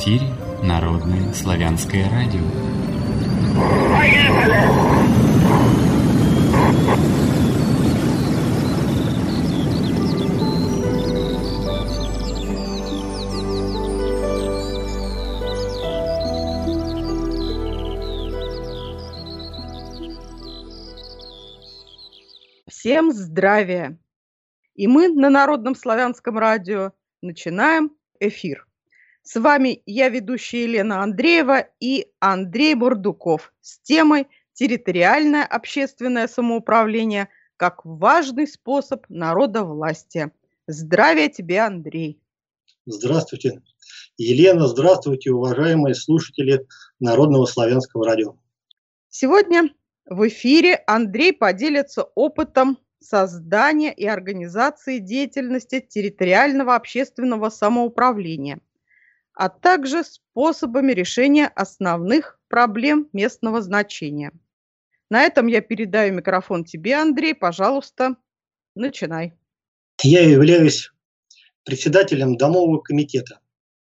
эфире Народное славянское радио. Всем здравия! И мы на Народном славянском радио начинаем эфир. С вами я, ведущая Елена Андреева и Андрей Бурдуков с темой «Территориальное общественное самоуправление как важный способ народовластия». Здравия тебе, Андрей! Здравствуйте, Елена, здравствуйте, уважаемые слушатели Народного славянского радио. Сегодня в эфире Андрей поделится опытом создания и организации деятельности территориального общественного самоуправления, а также способами решения основных проблем местного значения. На этом я передаю микрофон тебе, Андрей. Пожалуйста, начинай. Я являюсь председателем домового комитета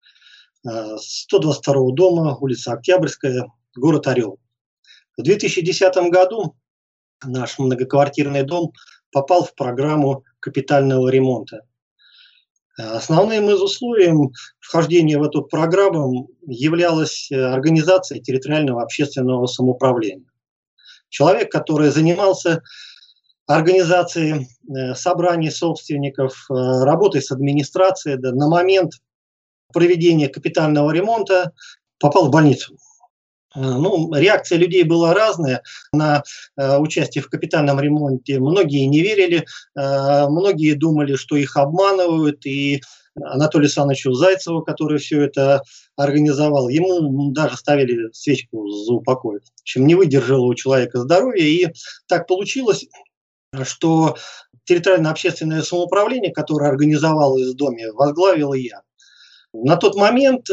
122-го дома, улица Октябрьская, город Орел. В 2010 году наш многоквартирный дом попал в программу капитального ремонта. Основным из условий вхождения в эту программу являлась организация территориального общественного самоуправления. Человек, который занимался организацией собраний собственников, работой с администрацией, на момент проведения капитального ремонта попал в больницу. Реакция людей была разная на участие в капитальном ремонте. Многие не верили, многие думали, что их обманывают. И Анатолию Александровичу Зайцеву, который все это организовал, ему даже ставили свечку за упокой. В общем, не выдержало у человека здоровье. И так получилось, что территориально-общественное самоуправление, которое организовалось в доме, возглавил я. На тот момент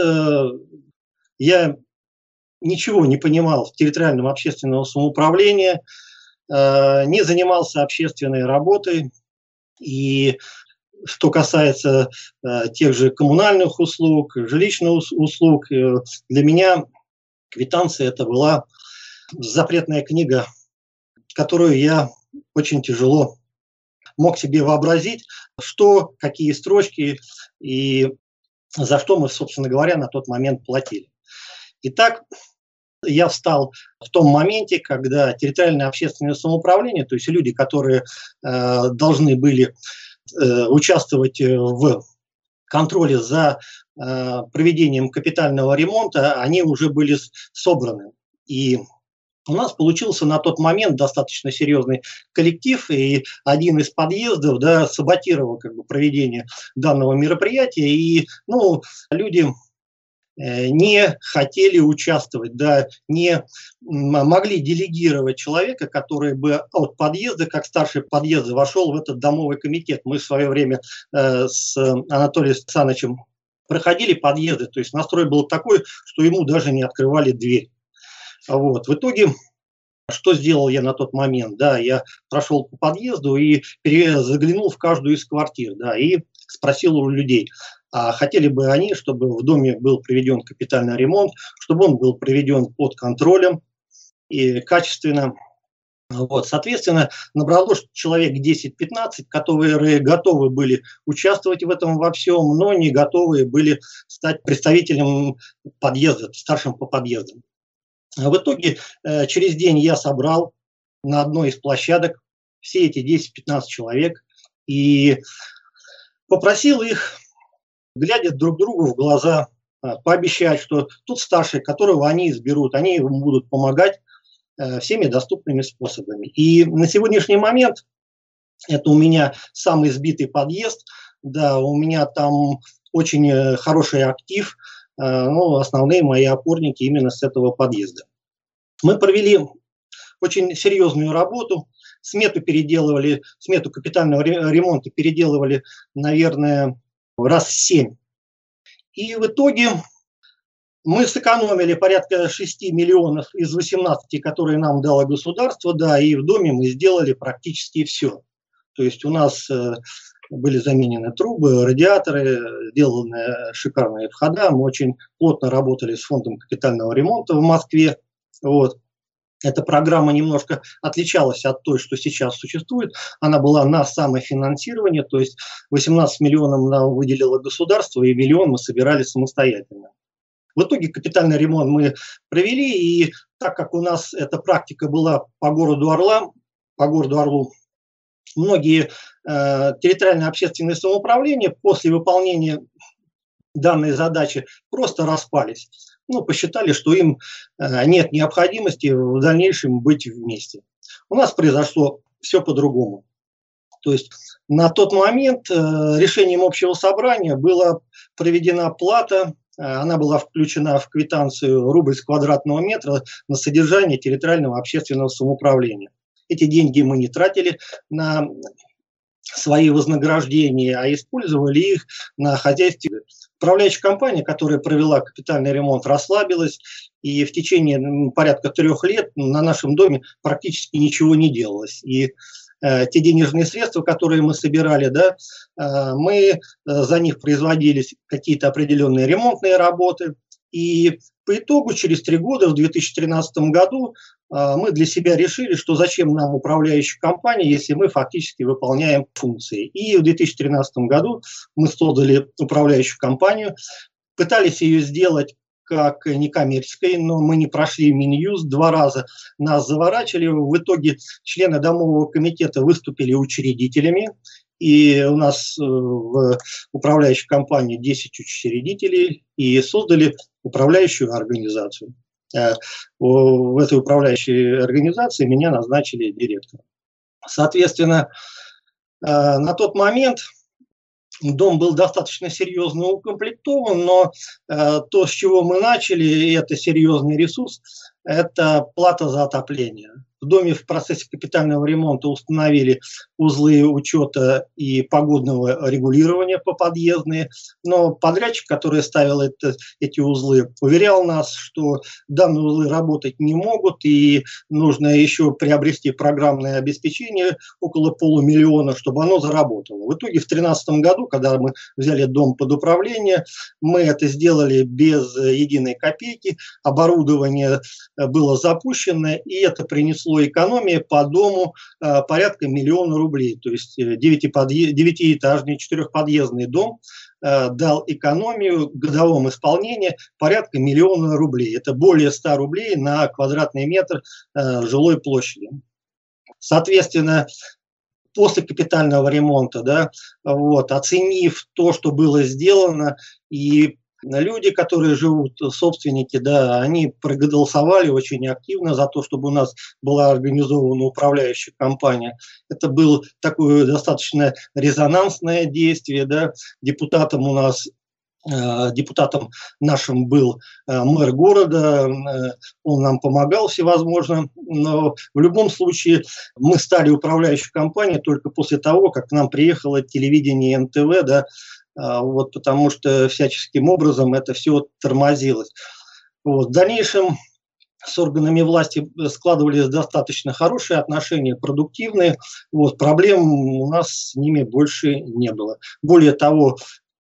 я ничего не понимал в территориальном общественном самоуправлении, не занимался общественной работой. И что касается тех же коммунальных услуг, жилищных услуг, для меня квитанция это была запретная книга, которую я очень тяжело мог себе вообразить, что, какие строчки и за что мы, собственно говоря, на тот момент платили. Итак, я встал в том моменте, когда территориальное общественное самоуправление, то есть люди, которые должны были участвовать в контроле за проведением капитального ремонта, они уже были собраны. И у нас получился на тот момент достаточно серьезный коллектив, и один из подъездов саботировал проведение данного мероприятия, и люди не хотели участвовать, не могли делегировать человека, который бы от подъезда, как старший подъезда, вошел в этот домовый комитет. Мы в свое время с Анатолием Александровичем проходили подъезды, то есть настрой был такой, что ему даже не открывали дверь. В итоге, что сделал я на тот момент? Я прошел по подъезду и заглянул в каждую из квартир, и спросил у людей, а хотели бы они, чтобы в доме был проведен капитальный ремонт, чтобы он был проведен под контролем и качественно. Соответственно, набралось человек 10-15, которые готовы были участвовать в этом во всем, но не готовы были стать представителем подъезда, старшим по подъездам. В итоге через день я собрал на одной из площадок все эти 10-15 человек и попросил их, глядя друг другу в глаза, пообещать, что тот старший, которого они изберут, они ему будут помогать всеми доступными способами. И на сегодняшний момент это у меня самый сбитый подъезд, у меня там очень хороший актив, основные мои опорники именно с этого подъезда. Мы провели очень серьезную работу, смету капитального ремонта переделывали, наверное, раз 7. И в итоге мы сэкономили порядка 6 миллионов из 18, которые нам дало государство, и в доме мы сделали практически все. То есть у нас были заменены трубы, радиаторы, сделаны шикарные входа. Мы очень плотно работали с фондом капитального ремонта в Москве. Вот. Эта программа немножко отличалась от той, что сейчас существует. Она была на самофинансирование, то есть 18 миллионов нам выделило государство, и миллион мы собирали самостоятельно. В итоге капитальный ремонт мы провели, и так как у нас эта практика была по городу Орлу, многие территориальные общественные самоуправления после выполнения данной задачи просто распались. Посчитали, что им нет необходимости в дальнейшем быть вместе. У нас произошло все по-другому. То есть на тот момент решением общего собрания была проведена плата, она была включена в квитанцию рубль с квадратного метра на содержание территориального общественного самоуправления. Эти деньги мы не тратили на свои вознаграждения, а использовали их на хозяйстве. Управляющая компания, которая провела капитальный ремонт, расслабилась, и в течение порядка 3 лет на нашем доме практически ничего не делалось. И те денежные средства, которые мы собирали, мы за них производили какие-то определенные ремонтные работы. И по итогу, через 3 года, в 2013 году, мы для себя решили, что зачем нам управляющая компания, если мы фактически выполняем функции. И в 2013 году мы создали управляющую компанию, пытались ее сделать как некоммерческой, но мы не прошли Минюст 2 раза, нас заворачивали. В итоге члены домового комитета выступили учредителями, и у нас в управляющей компании 10 учредителей, и создали управляющую организацию. В этой управляющей организации меня назначили директором. Соответственно, на тот момент дом был достаточно серьезно укомплектован, но то, с чего мы начали, и это серьезный ресурс, это плата за отопление. В доме в процессе капитального ремонта установили узлы учета и погодного регулирования поподъездные, но подрядчик, который ставил эти узлы, уверял нас, что данные узлы работать не могут, и нужно еще приобрести программное обеспечение около $500 000, чтобы оно заработало. В итоге в 2013 году, когда мы взяли дом под управление, мы это сделали без единой копейки, оборудование было запущено, и это принесло экономии по дому порядка $1 миллиона рублей. То есть 9-этажный 4-подъездный дом дал экономию в годовом исполнении порядка $1 миллиона рублей. Это более 100 рублей на квадратный метр жилой площади. Соответственно, после капитального ремонта, оценив то, что было сделано, и люди, которые живут, собственники, они проголосовали очень активно за то, чтобы у нас была организована управляющая компания. Это было такое достаточно резонансное действие. Депутатом нашим был мэр города, он нам помогал всевозможно, но в любом случае мы стали управляющей компанией только после того, как к нам приехало телевидение НТВ, потому что всяческим образом это все тормозилось. В дальнейшем с органами власти складывались достаточно хорошие отношения, продуктивные. Проблем у нас с ними больше не было. Более того,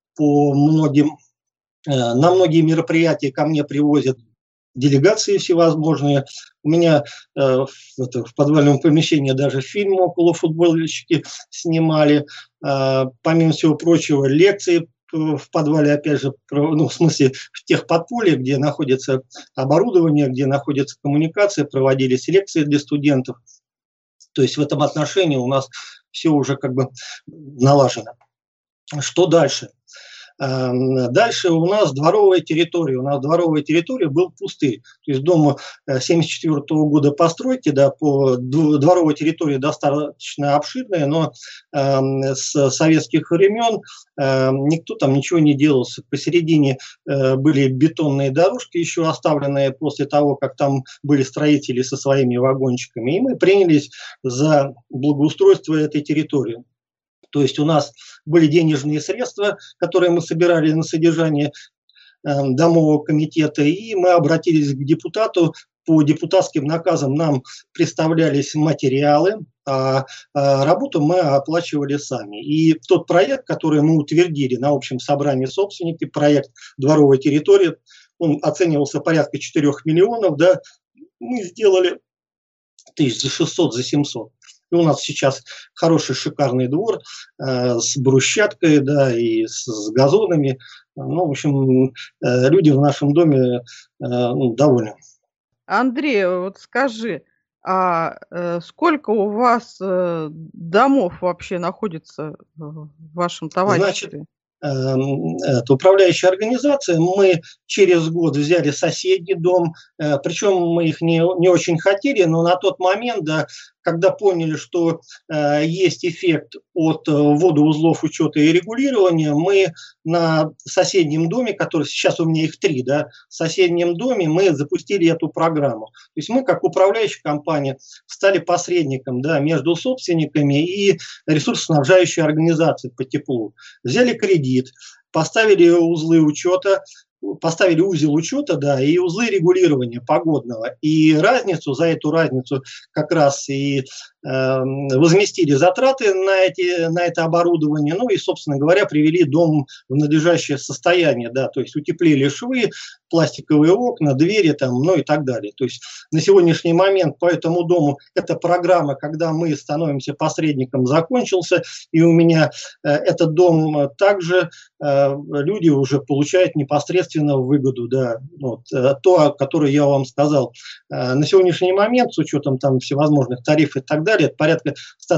на многие мероприятия ко мне привозят делегации всевозможные. У меня в подвальном помещении даже фильм около футбольщики снимали. Помимо всего прочего, лекции в подвале, опять же, в смысле в тех подпольях, где находится оборудование, где находятся коммуникации, проводились лекции для студентов. То есть в этом отношении у нас все уже налажено. Что дальше? Дальше у нас дворовая территория. У нас дворовая территория был пустырь. То есть дом 1974 года постройки, дворовая территория достаточно обширная, но с советских времен никто там ничего не делался. Посередине были бетонные дорожки, еще оставленные после того, как там были строители со своими вагончиками. И мы принялись за благоустройство этой территории. То есть у нас были денежные средства, которые мы собирали на содержание домового комитета, и мы обратились к депутату по депутатским наказам нам представлялись материалы, а работу мы оплачивали сами. И тот проект, который мы утвердили на общем собрании собственников, проект «Дворовая территория», он оценивался порядка 4 миллионов, да, мы сделали 1600 за 700. И у нас сейчас хороший шикарный двор с брусчаткой, да, и с газонами. Ну, в общем, люди в нашем доме довольны. Андрей, вот скажи, сколько у вас домов вообще находится в вашем товариществе? Это управляющая организация. Мы через год взяли соседний дом, причем мы их не очень хотели, но на тот момент, да, когда поняли, что есть эффект от водоузлов учета и регулирования, мы на соседнем доме, который сейчас у меня их 3, да, в соседнем доме мы запустили эту программу. То есть мы, как управляющая компания, стали посредником, да, между собственниками и ресурсоснабжающей организацией по теплу. Взяли кредит, поставили узлы учета, поставили узел учета, да, и узлы регулирования погодного. И за эту разницу как раз и возместили затраты на это оборудование, ну и, собственно говоря, привели дом в надлежащее состояние, да, то есть утеплили швы, пластиковые окна, двери там, ну и так далее. То есть на сегодняшний момент по этому дому эта программа, когда мы становимся посредником, закончился, и у меня этот дом также люди уже получают непосредственно выгоду, да, вот, то, которое я вам сказал. На сегодняшний момент, с учетом там всевозможных тарифов и так далее, это порядка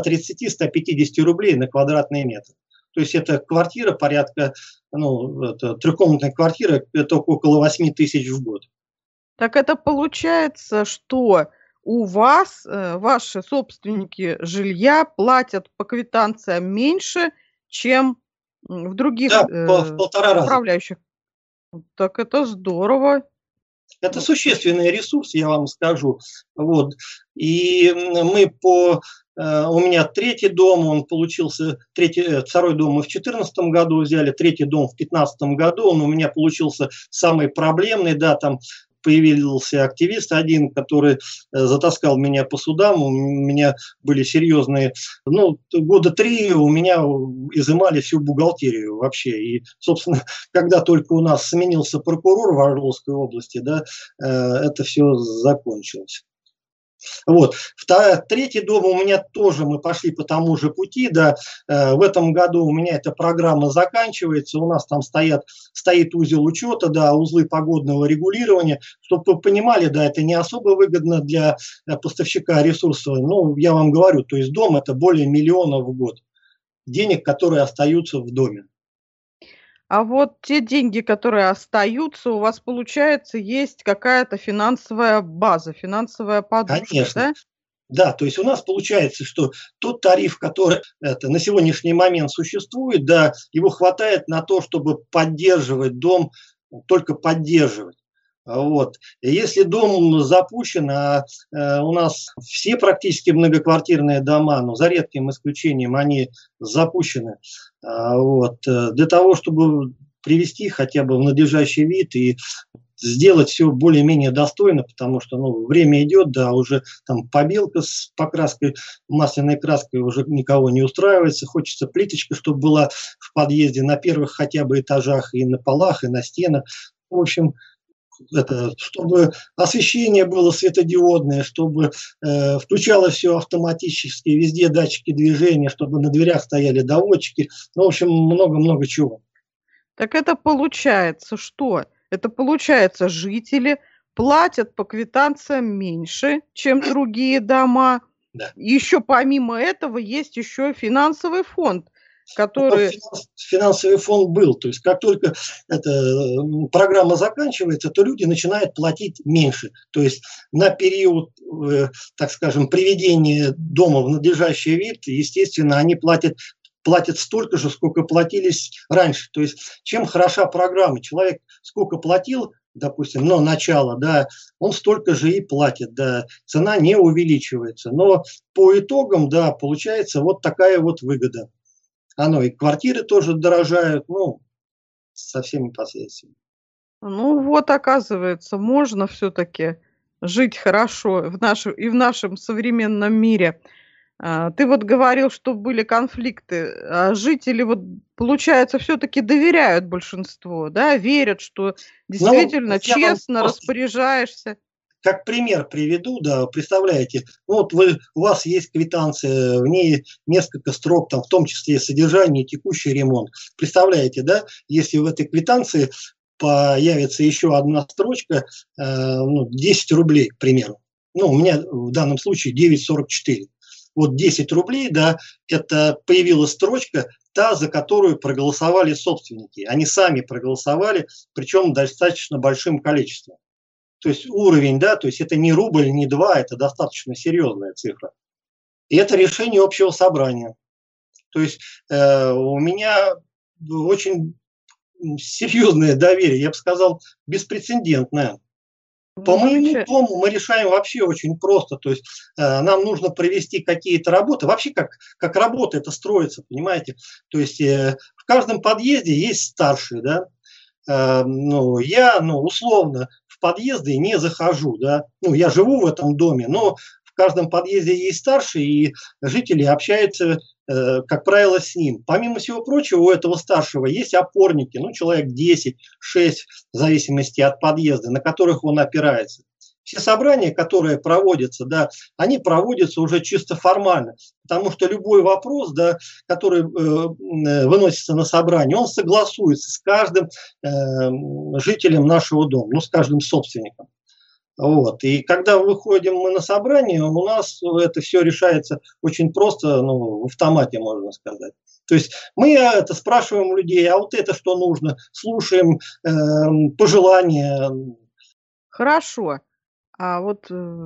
130-150 рублей на квадратный метр. То есть это квартира порядка, трехкомнатная квартира, это около 8 тысяч в год. Так это получается, что у вас ваши собственники жилья платят по квитанциям меньше, чем в других Да, в 1,5 раза. управляющих. Так это здорово. Это существенный ресурс, я вам скажу. Вот. И мы у меня 3-й дом, он получился, 2-й дом мы в 2014 году взяли, 3-й дом в 2015 году, он у меня получился самый проблемный, да, там появился активист один, который затаскал меня по судам, у меня были серьезные, года 3 у меня изымали всю бухгалтерию вообще, и, собственно, когда только у нас сменился прокурор в Орловской области, да, это все закончилось. Вот. 3-й дом у меня тоже, мы пошли по тому же пути, да, в этом году у меня эта программа заканчивается, у нас там стоит узел учета, да, узлы погодного регулирования, чтобы вы понимали, да, это не особо выгодно для поставщика ресурсов, я вам говорю, то есть дом это более 1 миллиона в год, денег, которые остаются в доме. А вот те деньги, которые остаются, у вас, получается, есть какая-то финансовая база, финансовая подушка, Конечно. да? Да, то есть у нас получается, что тот тариф, который на сегодняшний момент существует, да, его хватает на то, чтобы поддерживать дом, только поддерживать. Вот. Если дом запущен, у нас все практически многоквартирные дома, но за редким исключением они запущены, для того, чтобы привести хотя бы в надлежащий вид и сделать все более-менее достойно, потому что время идет, да, уже там побелка с покраской, масляной краской уже никого не устраивается, хочется плиточка, чтобы была в подъезде на первых хотя бы этажах и на полах, и на стенах. В общем, чтобы освещение было светодиодное, чтобы включалось все автоматически, везде датчики движения, чтобы на дверях стояли доводчики, в общем, много-много чего. Так это получается что? Это получается, жители платят по квитанциям меньше, чем другие дома. Да. Еще помимо этого есть еще финансовый фонд, который... Финансовый фонд был. То есть как только эта программа заканчивается, то люди начинают платить меньше. То есть на период, так скажем, приведения дома в надлежащий вид, естественно, они платят столько же, сколько платились раньше. То есть чем хороша программа, человек сколько платил, допустим, начало, да, он столько же и платит, да, цена не увеличивается. Но по итогам, да, получается вот такая вот выгода. И квартиры тоже дорожают, со всеми последствиями. оказывается, можно все-таки жить хорошо и в нашем современном мире. Ты вот говорил, что были конфликты, а жители вот, получается, все-таки доверяют большинству, да, верят, что Ну, действительно я вам честно просто распоряжаешься. как пример приведу, да, представляете, ну вот у вас есть квитанция, в ней несколько строк, там, в том числе содержание и текущий ремонт. Представляете, да, если в этой квитанции появится еще одна строчка, 10 рублей, к примеру. Ну, у меня в данном случае 9,44. Вот 10 рублей, да, это появилась строчка, та, за которую проголосовали собственники. Они сами проголосовали, причем достаточно большим количеством. То есть уровень, да, то есть это не рубль, не два, это достаточно серьезная цифра. И это решение общего собрания. То есть у меня очень серьезное доверие, я бы сказал, беспрецедентное. По Ну, моему дому мы решаем вообще очень просто. То есть нам нужно провести какие-то работы. Вообще как работа это строится, понимаете? То есть в каждом подъезде есть старший, да. Я условно в подъезды не захожу, да. Ну, я живу в этом доме, но в каждом подъезде есть старший, и жители общаются, как правило, с ним. Помимо всего прочего, у этого старшего есть опорники, ну, человек 10, 6, в зависимости от подъезда, на которых он опирается. Все собрания, которые проводятся, да, они проводятся уже чисто формально, потому что любой вопрос, да, который выносится на собрание, он согласуется с каждым жителем нашего дома, ну, с каждым собственником. Вот. И когда выходим мы на собрание, у нас это все решается очень просто, в автомате, можно сказать. То есть мы это спрашиваем у людей, а вот это что нужно, слушаем пожелания. хорошо. А вот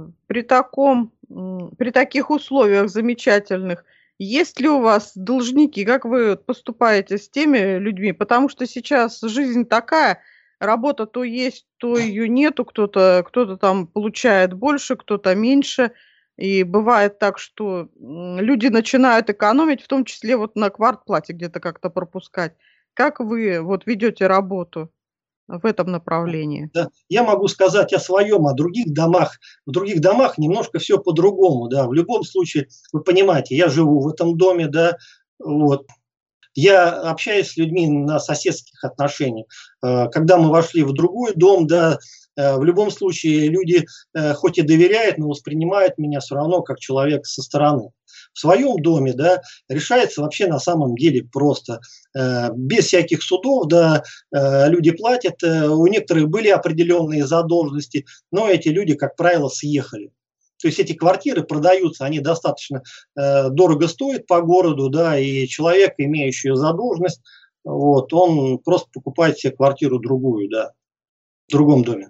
при таких условиях замечательных, есть ли у вас должники? Как вы вот поступаете с теми людьми? Потому что сейчас жизнь такая, работа то есть, то ее нету, кто-то там получает больше, кто-то меньше. И бывает так, что люди начинают экономить, в том числе вот на квартплате где-то как-то пропускать. Как вы вот ведете работу в этом направлении? Да. Я могу сказать о своем, о других домах. В других домах немножко все по-другому. Да. В любом случае, вы понимаете, я живу в этом доме, да, вот. Я общаюсь с людьми на соседских отношениях. Когда мы вошли в другой дом, да, в любом случае люди хоть и доверяют, но воспринимают меня все равно как человека со стороны. В своем доме, да, решается вообще на самом деле просто. Без всяких судов, да, люди платят. У некоторых были определенные задолженности, но эти люди, как правило, съехали. То есть эти квартиры продаются, они достаточно дорого стоят по городу, да, и человек, имеющий задолженность, вот, он просто покупает себе квартиру другую, да, в другом доме.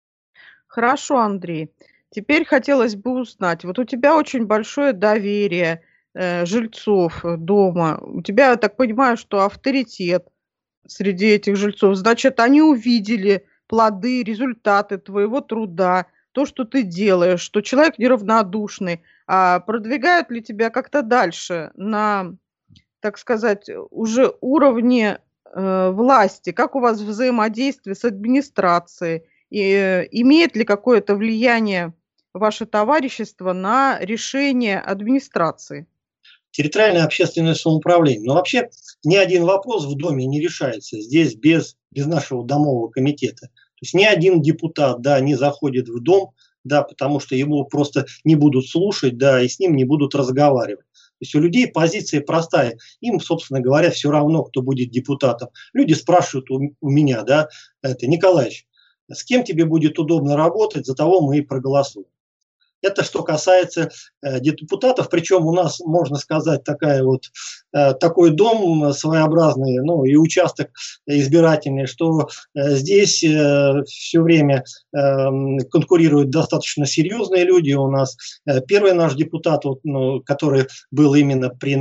Хорошо, Андрей. Теперь хотелось бы узнать, вот у тебя очень большое доверие жильцов дома. У тебя, я так понимаю, что авторитет среди этих жильцов. Значит, они увидели плоды, результаты твоего труда, то, что ты делаешь, что человек неравнодушный. А продвигают ли тебя как-то дальше на, так сказать, уже уровне власти? Как у вас взаимодействие с администрацией? И имеет ли какое-то влияние ваше товарищество на решение администрации? Территориальное общественное самоуправление. Но вообще ни один вопрос в доме не решается здесь без нашего домового комитета. То есть ни один депутат, да, не заходит в дом, да, потому что его просто не будут слушать, да, и с ним не будут разговаривать. То есть у людей позиция простая. Им, собственно говоря, все равно, кто будет депутатом. Люди спрашивают у меня, да, Николаевич, с кем тебе будет удобно работать, за того мы и проголосуем. Это что касается депутатов, причем у нас, можно сказать, такой дом своеобразный, ну и участок избирательный, что здесь все время конкурируют достаточно серьезные люди. У нас первый наш депутат, который был именно при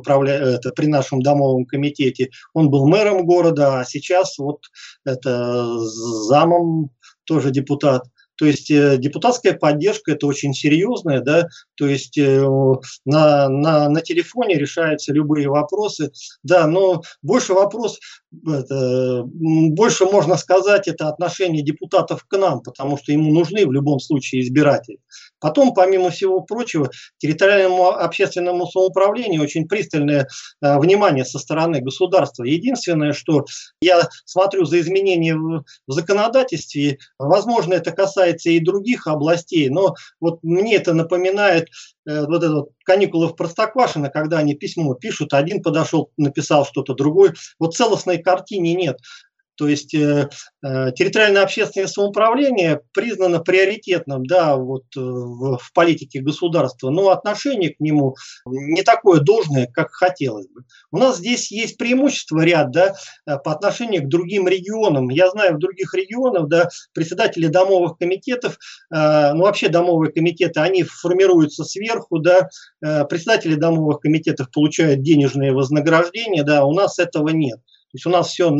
нашем домовом комитете, он был мэром города, а сейчас вот это замом тоже депутат. То есть депутатская поддержка – это очень серьезная, да, то есть на телефоне решаются любые вопросы, да, но больше вопрос больше можно сказать, это отношение депутатов к нам, потому что ему нужны в любом случае избиратели. Потом, помимо всего прочего, территориальному общественному самоуправлению очень пристальное внимание со стороны государства. Единственное, что я смотрю за изменения в законодательстве, возможно, это касается и других областей, но вот мне это напоминает вот это вот каникулы в Простоквашино, когда они письмо пишут, один подошел, написал что-то, другой. Вот целостной картины нет. То есть территориальное общественное самоуправление признано приоритетным, да, вот, в политике государства, но отношение к нему не такое должное, как хотелось бы. У нас здесь есть преимущество ряд, да, по отношению к другим регионам. Я знаю, в других регионах, да, председатели домовых комитетов, ну вообще домовые комитеты, они формируются сверху, да, председатели домовых комитетов получают денежные вознаграждения, да, у нас этого нет. То есть у нас все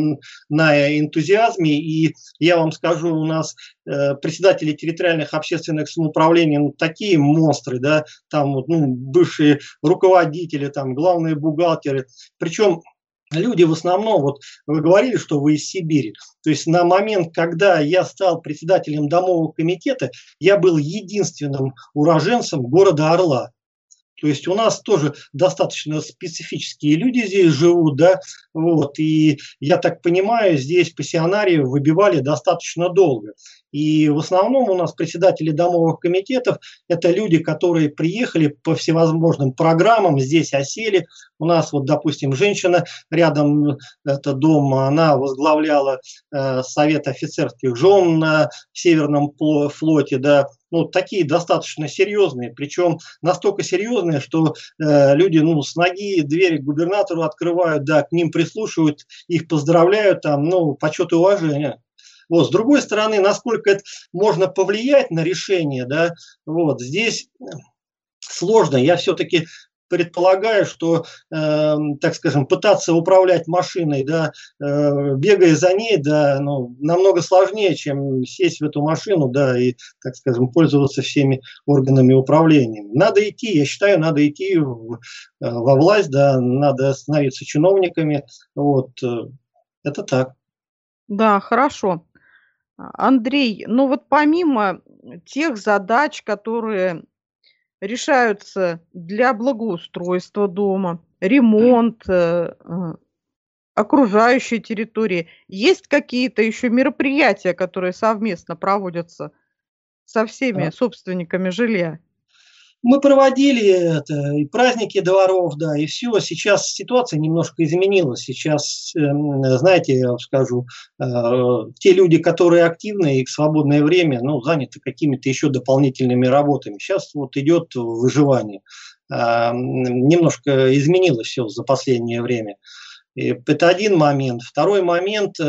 на энтузиазме, и я вам скажу, у нас председатели территориальных общественных самоуправлений, ну, такие монстры, да, там вот, ну, бывшие руководители, там, главные бухгалтеры, причем люди в основном, вот вы говорили, что вы из Сибири, то есть на момент, когда я стал председателем домового комитета, я был единственным уроженцем города Орла. То есть у нас тоже достаточно специфические люди здесь живут, да, вот, и я так понимаю, здесь пассионариев выбивали достаточно долго. И в основном у нас председатели домовых комитетов – это люди, которые приехали по всевозможным программам, здесь осели. У нас вот, допустим, женщина рядом, это дом, она возглавляла Совет офицерских жен на Северном флоте, да. Ну, такие достаточно серьезные, причем настолько серьезные, что люди, ну, с ноги двери к губернатору открывают, да, к ним прислушивают, их поздравляют, там, ну, почет и уважение. Вот. С другой стороны, насколько это можно повлиять на решение, да, вот, здесь сложно. Я все-таки предполагаю, что, так скажем, пытаться управлять машиной, да, бегая за ней, да, ну, намного сложнее, чем сесть в эту машину, да, и, так скажем, пользоваться всеми органами управления. Надо идти, я считаю, надо идти во власть, да, надо становиться чиновниками, вот, это так. Да, хорошо. Андрей, ну вот помимо тех задач, которые решаются для благоустройства дома, ремонт, окружающей территории, есть какие-то еще мероприятия, которые совместно проводятся со всеми собственниками жилья? Мы проводили это, и праздники дворов, да, и все. Сейчас ситуация немножко изменилась. Сейчас, знаете, я вам скажу, те люди, которые активны и в свободное время, ну, заняты какими-то еще дополнительными работами. Сейчас вот идет выживание. Немножко изменилось все за последнее время. Это один момент. Второй момент,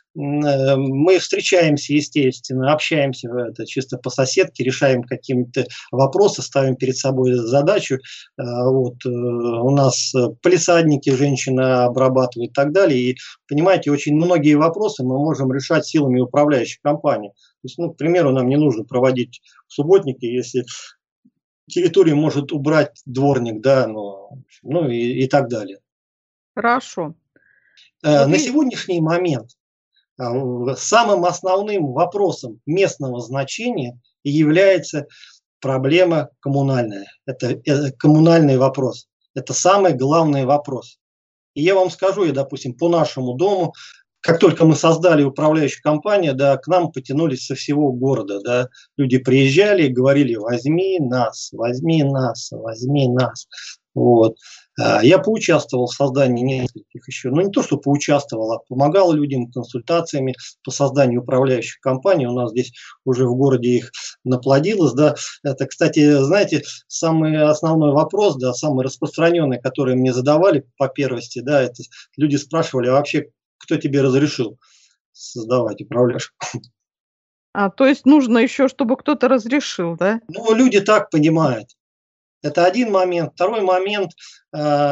мы встречаемся, естественно, общаемся это, чисто по-соседски, решаем какие-то вопросы, ставим перед собой задачу. Вот, у нас палисадники женщина обрабатывает и так далее. И, понимаете, очень многие вопросы мы можем решать силами управляющей компании. То есть, ну, к примеру, нам не нужно проводить субботники, если территорию может убрать дворник, да, ну и так далее. Хорошо. На сегодняшний момент самым основным вопросом местного значения является проблема коммунальная. Это коммунальный вопрос. Это самый главный вопрос. И я вам скажу, я, допустим, по нашему дому, как только мы создали управляющую компанию, да, к нам потянулись со всего города. Да, люди приезжали и говорили: возьми нас, возьми нас, возьми нас. Вот. Я поучаствовал в создании нескольких еще, ну не то, что поучаствовал, а помогал людям консультациями по созданию управляющих компаний. У нас здесь уже в городе их наплодилось. Да. Это, кстати, знаете, самый основной вопрос, да, самый распространенный, который мне задавали по первости, да, это люди спрашивали: а вообще кто тебе разрешил создавать управляющих? То есть нужно еще, чтобы кто-то разрешил, да? Ну, люди так понимают. Это один момент. Второй момент,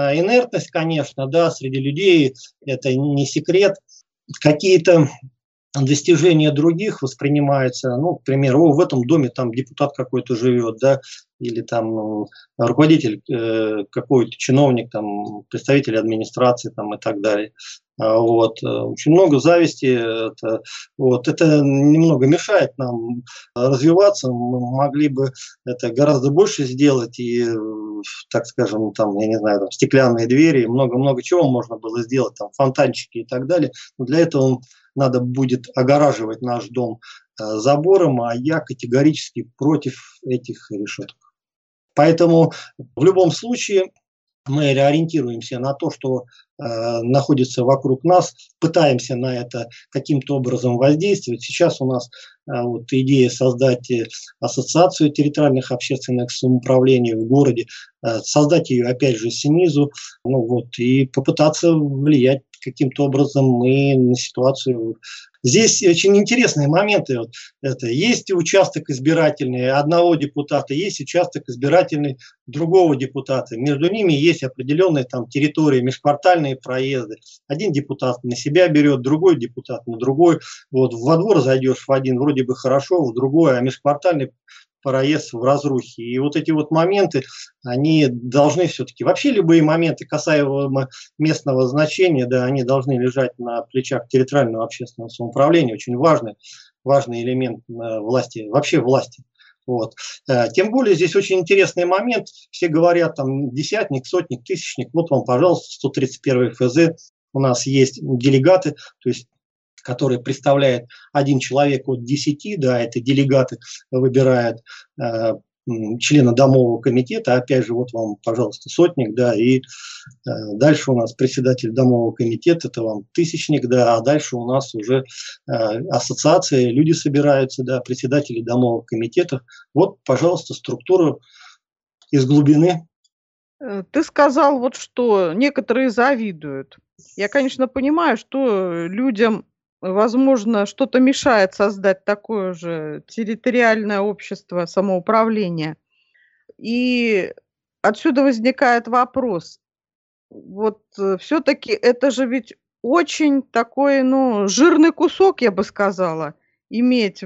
инертность, конечно, да, среди людей, это не секрет. Какие-то достижения других воспринимается, ну, к примеру, в этом доме там депутат какой-то живет, да, или там руководитель, какой-то чиновник, там, представитель администрации там, и так далее. Вот. Очень много зависти. Это немного мешает нам развиваться. Мы могли бы это гораздо больше сделать и, так скажем, там, я не знаю, там, стеклянные двери, много-много чего можно было сделать, там, фонтанчики и так далее. Но для этого надо будет огораживать наш дом забором, а я категорически против этих решеток. Поэтому в любом случае мы ориентируемся на то, что находится вокруг нас, пытаемся на это каким-то образом воздействовать. Сейчас у нас вот идея создать ассоциацию территориальных общественных самоуправлений в городе, создать ее опять же снизу, и попытаться влиять каким-то образом и на ситуацию. Здесь очень интересные моменты. Есть участок избирательный одного депутата, есть участок избирательный другого депутата. Между ними есть определенные там территории, межквартальные проезды. Один депутат на себя берет, другой депутат на другой. Вот во двор зайдешь в один, вроде бы хорошо, в другой, а межквартальный проезд в разрухе. И вот эти вот моменты, они должны все-таки, вообще любые моменты, касаемо местного значения, да, они должны лежать на плечах территориального общественного самоуправления. Очень важный элемент власти, вообще власти. Вот. Тем более здесь очень интересный момент. Все говорят, там, десятник, сотник, тысячник. Вот вам, пожалуйста, 131 ФЗ. У нас есть делегаты, то есть который представляет один человек от 10, да, это делегаты выбирают члена домового комитета, опять же, вот вам, пожалуйста, сотник, да, и дальше у нас председатель домового комитета, это вам тысячник, да, а дальше у нас уже ассоциации, люди собираются, да, председатели домовых комитетов. Вот, пожалуйста, структура из глубины. Ты сказал, вот что некоторые завидуют. Я, конечно, понимаю, что людям, возможно, что-то мешает создать такое же территориальное общество самоуправления. И отсюда возникает вопрос. Вот все-таки это же ведь очень такой, жирный кусок, я бы сказала, иметь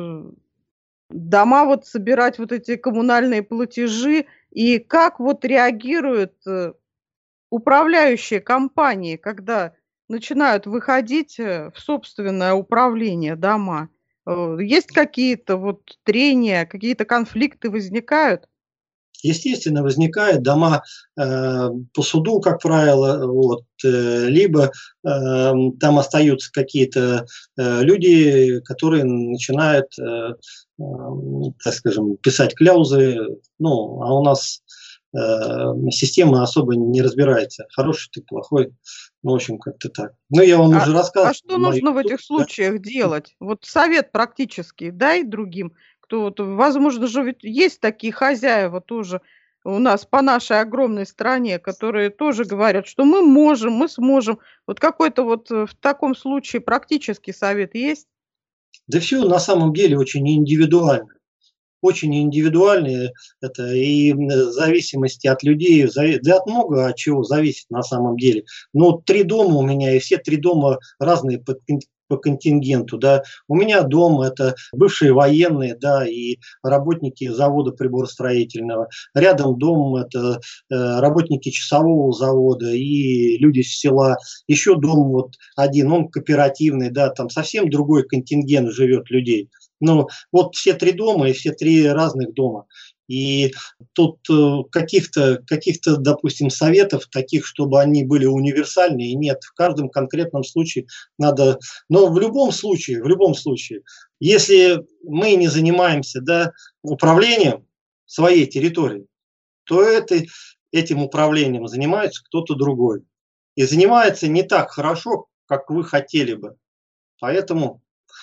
дома, вот собирать вот эти коммунальные платежи. И как вот реагируют управляющие компании, когда начинают выходить в собственное управление дома? Есть какие-то вот трения, какие-то конфликты возникают? Естественно, возникают дома по суду, как правило, либо там остаются какие-то люди, которые начинают, так скажем, писать кляузы. А у нас система особо не разбирается, хороший ты, плохой, в общем, как-то так. Я вам уже рассказывал. А что нужно в этих случаях делать? Вот совет практически дай другим, кто, возможно же, ведь есть такие хозяева тоже у нас по нашей огромной стране, которые тоже говорят, что мы можем, мы сможем. Вот какой-то в таком случае практический совет есть? Да все на самом деле очень индивидуально. Очень индивидуальные, это и в зависимости от людей, от много от чего зависит на самом деле. 3 дома у меня, и все 3 дома разные по контингенту, да. У меня дом это бывшие военные, да, и работники завода приборостроительного. Рядом дом это работники часового завода и люди с села. Еще дом один, он кооперативный, да, там совсем другой контингент живет людей. Все 3 дома и все 3 разных дома. И тут каких-то, допустим, советов таких, чтобы они были универсальные, нет. В каждом конкретном случае надо. Но в любом случае, если мы не занимаемся, да, управлением своей территорией, то этим управлением занимается кто-то другой. И занимается не так хорошо, как вы хотели бы. Поэтому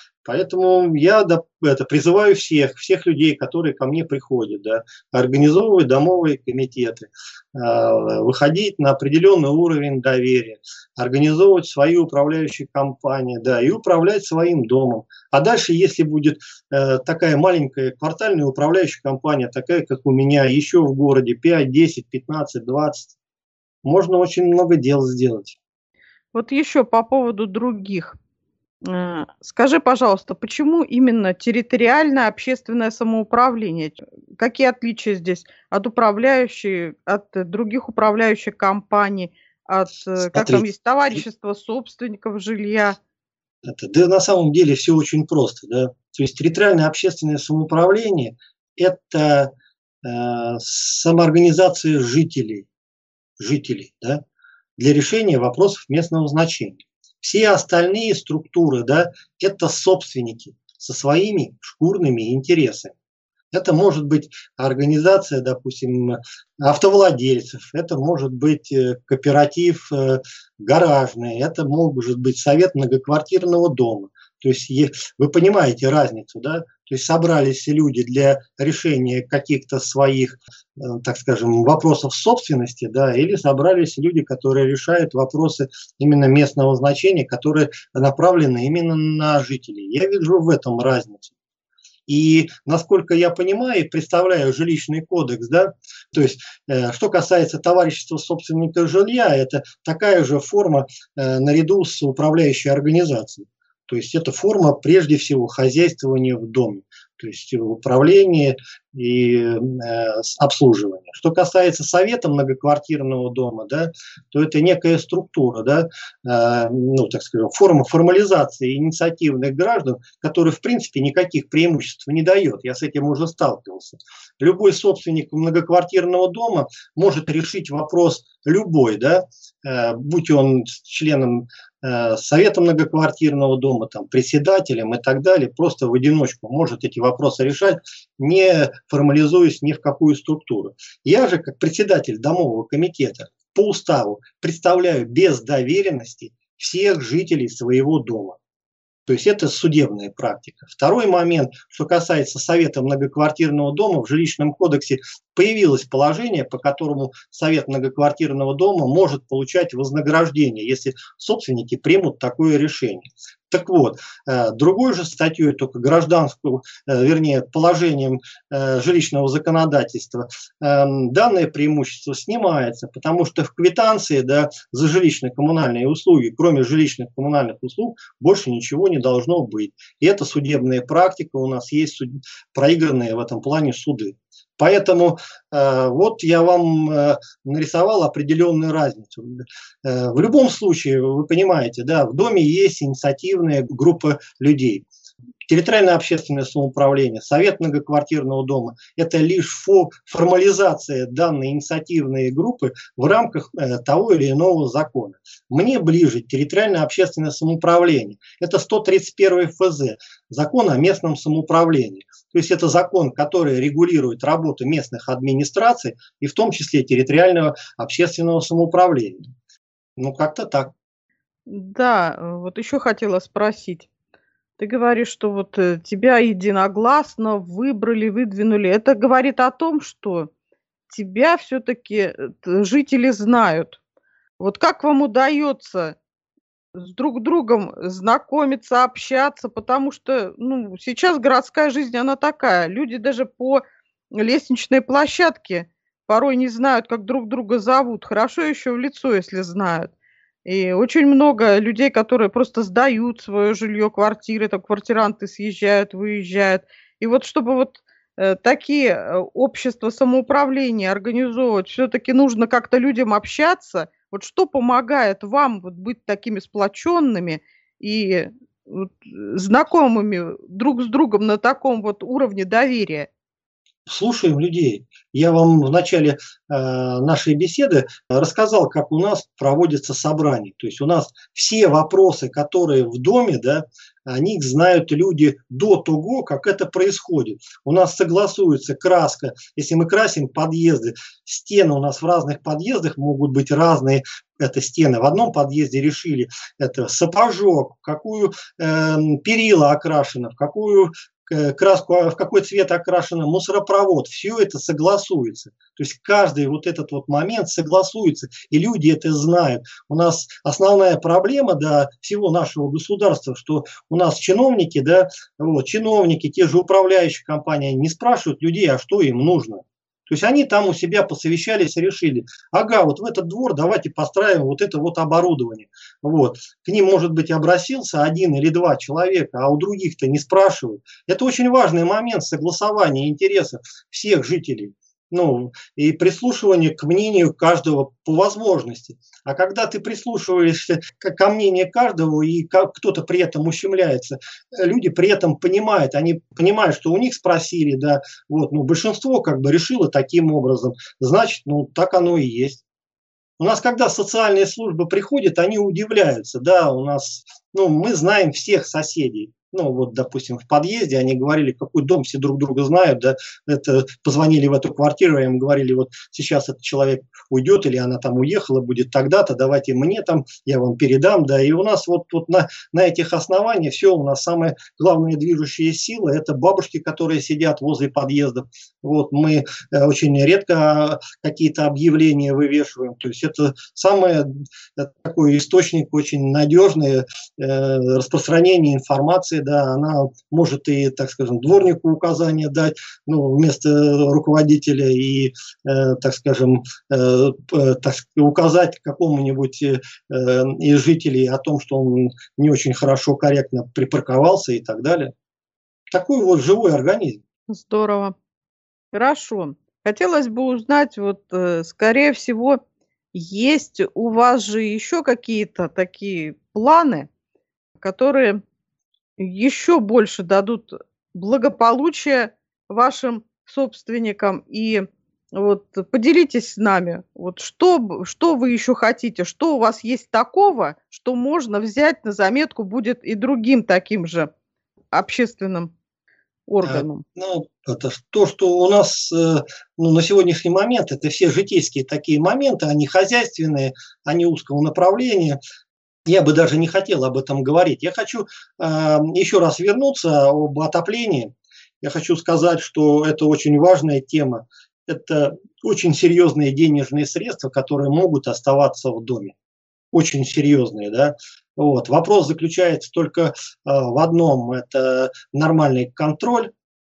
я призываю всех людей, которые ко мне приходят, да, организовывать домовые комитеты, выходить на определенный уровень доверия, организовывать свои управляющие компании, да, и управлять своим домом. А дальше, если будет такая маленькая квартальная управляющая компания, такая, как у меня, еще в городе 5, 10, 15, 20, можно очень много дел сделать. Вот еще по поводу других Скажи, пожалуйста, почему именно территориальное общественное самоуправление? Какие отличия здесь от управляющей, от других управляющих компаний, от, как там Смотрите, есть, товарищества собственников жилья? да на самом деле все очень просто. Да? То есть территориальное общественное самоуправление – это самоорганизация жителей, да, для решения вопросов местного значения. Все остальные структуры, да, это собственники со своими шкурными интересами. Это может быть организация, допустим, автовладельцев, это может быть кооператив гаражный, это может быть совет многоквартирного дома. То есть вы понимаете разницу, да? То есть собрались люди для решения каких-то своих, так скажем, вопросов собственности, да, или собрались люди, которые решают вопросы именно местного значения, которые направлены именно на жителей. Я вижу в этом разницу. И насколько я понимаю и представляю жилищный кодекс, да, то есть что касается товарищества собственника жилья, это такая же форма наряду с управляющей организацией. То есть это форма прежде всего хозяйствования в доме, то есть управление и обслуживание. Что касается совета многоквартирного дома, да, то это некая структура, да, ну, так скажем, форма формализации инициативных граждан, которая в принципе никаких преимуществ не дает. Я с этим уже сталкивался. Любой собственник многоквартирного дома может решить вопрос любой, да, будь он членом совета многоквартирного дома, там, председателем и так далее, просто в одиночку может эти вопросы решать, не формализуясь ни в какую структуру. Я же, как председатель домового комитета, по уставу представляю без доверенности всех жителей своего дома. То есть это судебная практика. Второй момент, что касается совета многоквартирного дома, в жилищном кодексе появилось положение, по которому совет многоквартирного дома может получать вознаграждение, если собственники примут такое решение. Так вот, другой же статьей, только гражданскую, вернее, положением жилищного законодательства, данное преимущество снимается, потому что в квитанции, да, за жилищно-коммунальные услуги, кроме жилищно-коммунальных услуг, больше ничего не должно быть. И это судебная практика, у нас есть проигранные в этом плане суды. Поэтому вот я вам нарисовал определенную разницу. В любом случае, вы понимаете, да, в доме есть инициативная группа людей. Территориальное общественное самоуправление, совет многоквартирного дома – это лишь формализация данной инициативной группы в рамках того или иного закона. Мне ближе территориальное общественное самоуправление. Это 131 ФЗ, закон о местном самоуправлении. То есть это закон, который регулирует работу местных администраций и в том числе территориального общественного самоуправления. Ну, как-то так. Да, вот еще хотела спросить. Ты говоришь, что вот тебя единогласно выбрали, выдвинули. Это говорит о том, что тебя все-таки жители знают. Вот как вам удается с друг другом знакомиться, общаться, потому что, ну, сейчас городская жизнь, она такая. Люди даже по лестничной площадке порой не знают, как друг друга зовут. Хорошо еще в лицо, если знают. И очень много людей, которые просто сдают свое жилье, квартиры, там квартиранты съезжают, выезжают. И вот чтобы вот такие общества самоуправления организовывать, все-таки нужно как-то людям общаться. Вот что помогает вам вот быть такими сплоченными и вот знакомыми друг с другом на таком вот уровне доверия? Слушаем людей. Я вам в начале нашей беседы рассказал, как у нас проводятся собрания. То есть у нас все вопросы, которые в доме, да, о них знают люди до того, как это происходит. У нас согласуется краска. Если мы красим подъезды, стены у нас в разных подъездах могут быть разные. Это стены. В одном подъезде решили это сапожок, какую перила окрашено, в какую краску, в какой цвет окрашена мусоропровод, все это согласуется. То есть каждый вот этот вот момент согласуется, и люди это знают. У нас основная проблема, да, всего нашего государства, что у нас чиновники, да, вот, чиновники, те же управляющие компании не спрашивают людей, а что им нужно. То есть они там у себя посовещались и решили, ага, вот в этот двор давайте построим вот это вот оборудование. Вот. К ним, может быть, обратился один или два человека, а у других-то не спрашивают. Это очень важный момент согласования интересов всех жителей. Ну, и прислушивание к мнению каждого по возможности. А когда ты прислушиваешься ко мнению каждого, и кто-то при этом ущемляется, люди при этом понимают, они понимают, что у них спросили, да, вот, ну, большинство как бы решило таким образом, значит, ну, так оно и есть. У нас, когда социальные службы приходят, они удивляются, да, у нас, ну, мы знаем всех соседей. Ну, вот, допустим, в подъезде они говорили, какой дом, все друг друга знают, да, это позвонили в эту квартиру, им говорили, вот сейчас этот человек уйдет или она там уехала, будет тогда-то, давайте мне там, я вам передам, да, и у нас вот на этих основаниях все, у нас самая главная движущая сила, это бабушки, которые сидят возле подъездов, вот, мы очень редко какие-то объявления вывешиваем, то есть это самый такой источник очень надежный, распространение информации, да, она может и, так скажем, дворнику указания дать, ну, вместо руководителя и, так скажем, указать какому-нибудь из жителей о том, что он не очень хорошо, корректно припарковался и так далее. Такой вот живой организм. Здорово. Хорошо. Хотелось бы узнать, вот, скорее всего, есть у вас же еще какие-то такие планы, которые еще больше дадут благополучия вашим собственникам. И вот поделитесь с нами, вот что вы еще хотите, что у вас есть такого, что можно взять на заметку будет и другим таким же общественным органам. Ну, это то, что у нас ну, на сегодняшний момент, это все житейские такие моменты, они хозяйственные, они узкого направления. Я бы даже не хотел об этом говорить. Я хочу еще раз вернуться об отоплении. Я хочу сказать, что это очень важная тема. Это очень серьезные денежные средства, которые могут оставаться в доме. Очень серьезные, да. Вот. Вопрос заключается только в одном. Это нормальный контроль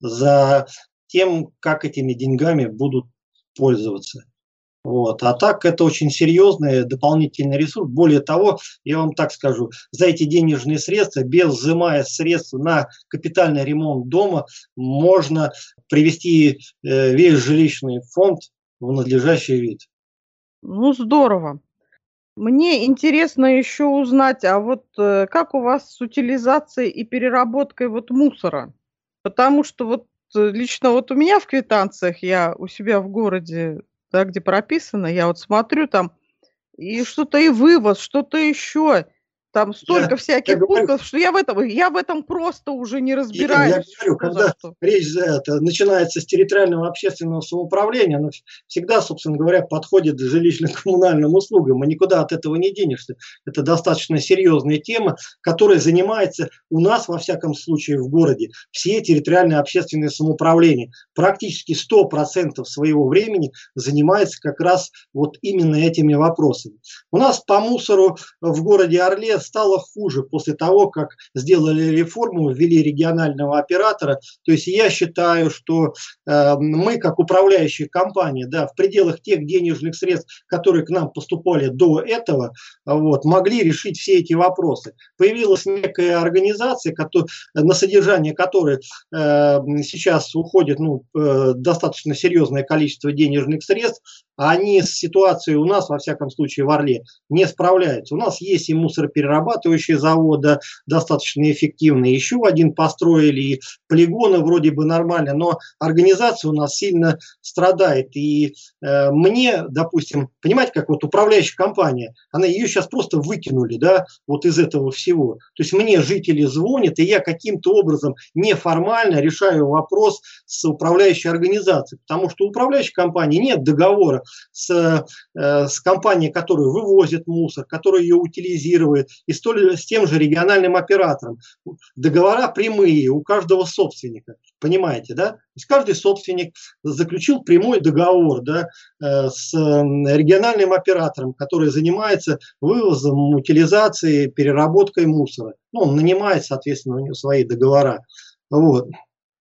за тем, как этими деньгами будут пользоваться. Вот. А так это очень серьезный дополнительный ресурс. Более того, я вам так скажу, за эти денежные средства, без взимая средств на капитальный ремонт дома, можно привести весь жилищный фонд в надлежащий вид. Ну, здорово. Мне интересно еще узнать, а вот как у вас с утилизацией и переработкой вот мусора? Потому что вот лично вот у меня в квитанциях, я у себя в городе, да, где прописано, я вот смотрю там, и что-то и вывоз, что-то еще. Там столько всяких пунктов, что я в этом просто уже не разбираюсь. Я говорю, когда речь начинается с территориального общественного самоуправления, оно всегда, собственно говоря, подходит к жилищно-коммунальным услугам, и никуда от этого не денешься. Это достаточно серьезная тема, которой занимается у нас, во всяком случае, в городе, все территориальные общественные самоуправления. Практически 100% своего времени занимается как раз вот именно этими вопросами. У нас по мусору в городе Орле стало хуже после того, как сделали реформу, ввели регионального оператора. То есть я считаю, что мы, как управляющая компания, да, в пределах тех денежных средств, которые к нам поступали до этого, вот, могли решить все эти вопросы. Появилась некая организация, на содержание которой сейчас уходит достаточно серьезное количество денежных средств, а они с ситуацией у нас, во всяком случае в Орле, не справляются. У нас есть и мусороперерабатывающий завод, да, достаточно эффективный, еще один построили, и полигоны вроде бы нормально, но организация у нас сильно страдает. И мне, допустим, понимаете, как вот управляющая компания, ее сейчас просто выкинули, да, вот из этого всего. То есть мне жители звонят, и я каким-то образом неформально решаю вопрос с управляющей организацией, потому что у управляющей компании нет договора с компанией, которая вывозит мусор, которая ее утилизирует, и с тем же региональным оператором. Договора прямые у каждого собственника, понимаете, да? То есть каждый собственник заключил прямой договор, да, с региональным оператором, который занимается вывозом, утилизацией, переработкой мусора. Ну, он нанимает, соответственно, у него свои договора. Вот.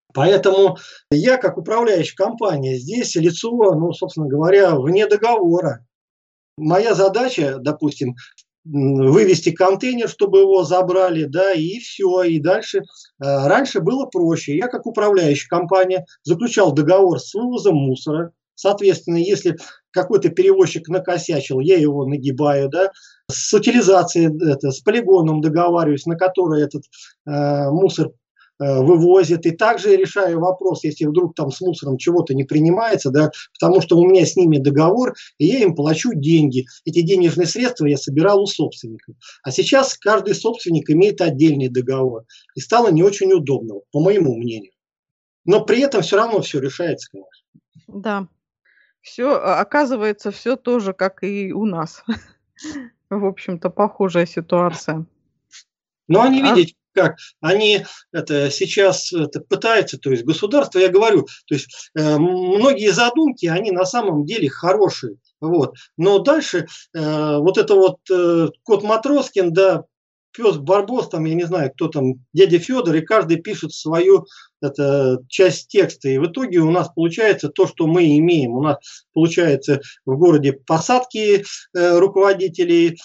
Поэтому я, как управляющая компания, здесь лицо, ну, собственно говоря, вне договора. Моя задача, допустим, вывести контейнер, чтобы его забрали, да, и все, и дальше. Раньше было проще. Я, как управляющая компания, заключал договор с вывозом мусора. Соответственно, если какой-то перевозчик накосячил, я его нагибаю, да, с утилизацией, с полигоном договариваюсь, на который этот мусор вывозят. И также решаю вопрос, если вдруг там с мусором чего-то не принимается, да, потому что у меня с ними договор, и я им плачу деньги. Эти денежные средства я собирал у собственников. А сейчас каждый собственник имеет отдельный договор. И стало не очень удобно, по моему мнению. Но при этом все равно все решается, конечно. Да, все, оказывается, все тоже, как и у нас. В общем-то, похожая ситуация. Но они, видите, как они сейчас пытаются, то есть государство, я говорю, то есть многие задумки, они на самом деле хорошие, вот. Но дальше вот это вот кот Матроскин, да, пес Барбос, там, я не знаю, кто там, дядя Федор, и каждый пишет свою часть текста. И в итоге у нас получается то, что мы имеем. У нас получается в городе посадки руководителей,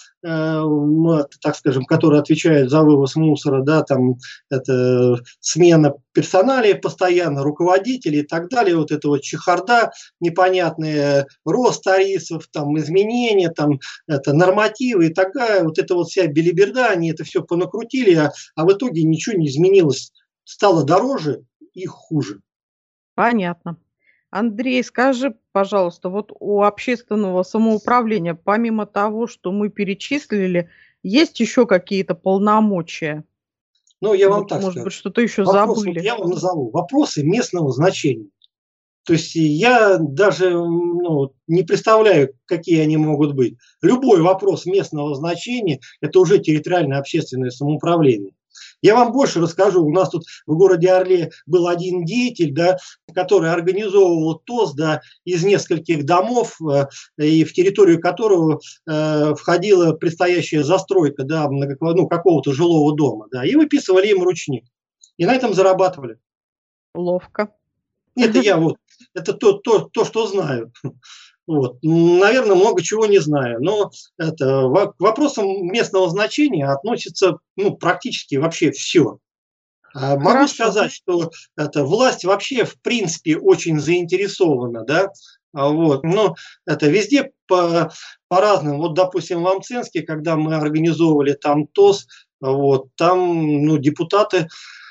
так скажем, которые отвечают за вывоз мусора, да, там это смена персоналия постоянно, руководителей и так далее. Вот это вот чехарда непонятная, рост тарифов, там, изменения, там, нормативы и такая, вот это вот вся белиберда, они это все понакрутили, а в итоге ничего не изменилось. Стало дороже и хуже. Понятно. Андрей, скажи, пожалуйста, вот у общественного самоуправления, помимо того, что мы перечислили, есть еще какие-то полномочия? Ну, я вам Вот, так может скажу. быть, что-то еще Вот забыли. я вам назову вопросы местного значения. То есть я даже не представляю, какие они могут быть. Любой вопрос местного значения – это уже территориальное общественное самоуправление. Я вам больше расскажу. У нас тут в городе Орле был один деятель, да, который организовывал ТОС, да, из нескольких домов, и в территорию которого входила предстоящая застройка, да, какого-то жилого дома. Да, и выписывали им ручник. И на этом зарабатывали. Ловко. Это то, что знаю. Вот. Наверное, много чего не знаю, но к вопросам местного значения относится практически вообще все. Могу сказать, что власть вообще в принципе очень заинтересована, да, вот, но везде по-разному. Вот, допустим, в Амценске, когда мы организовывали там ТОС, вот, там депутаты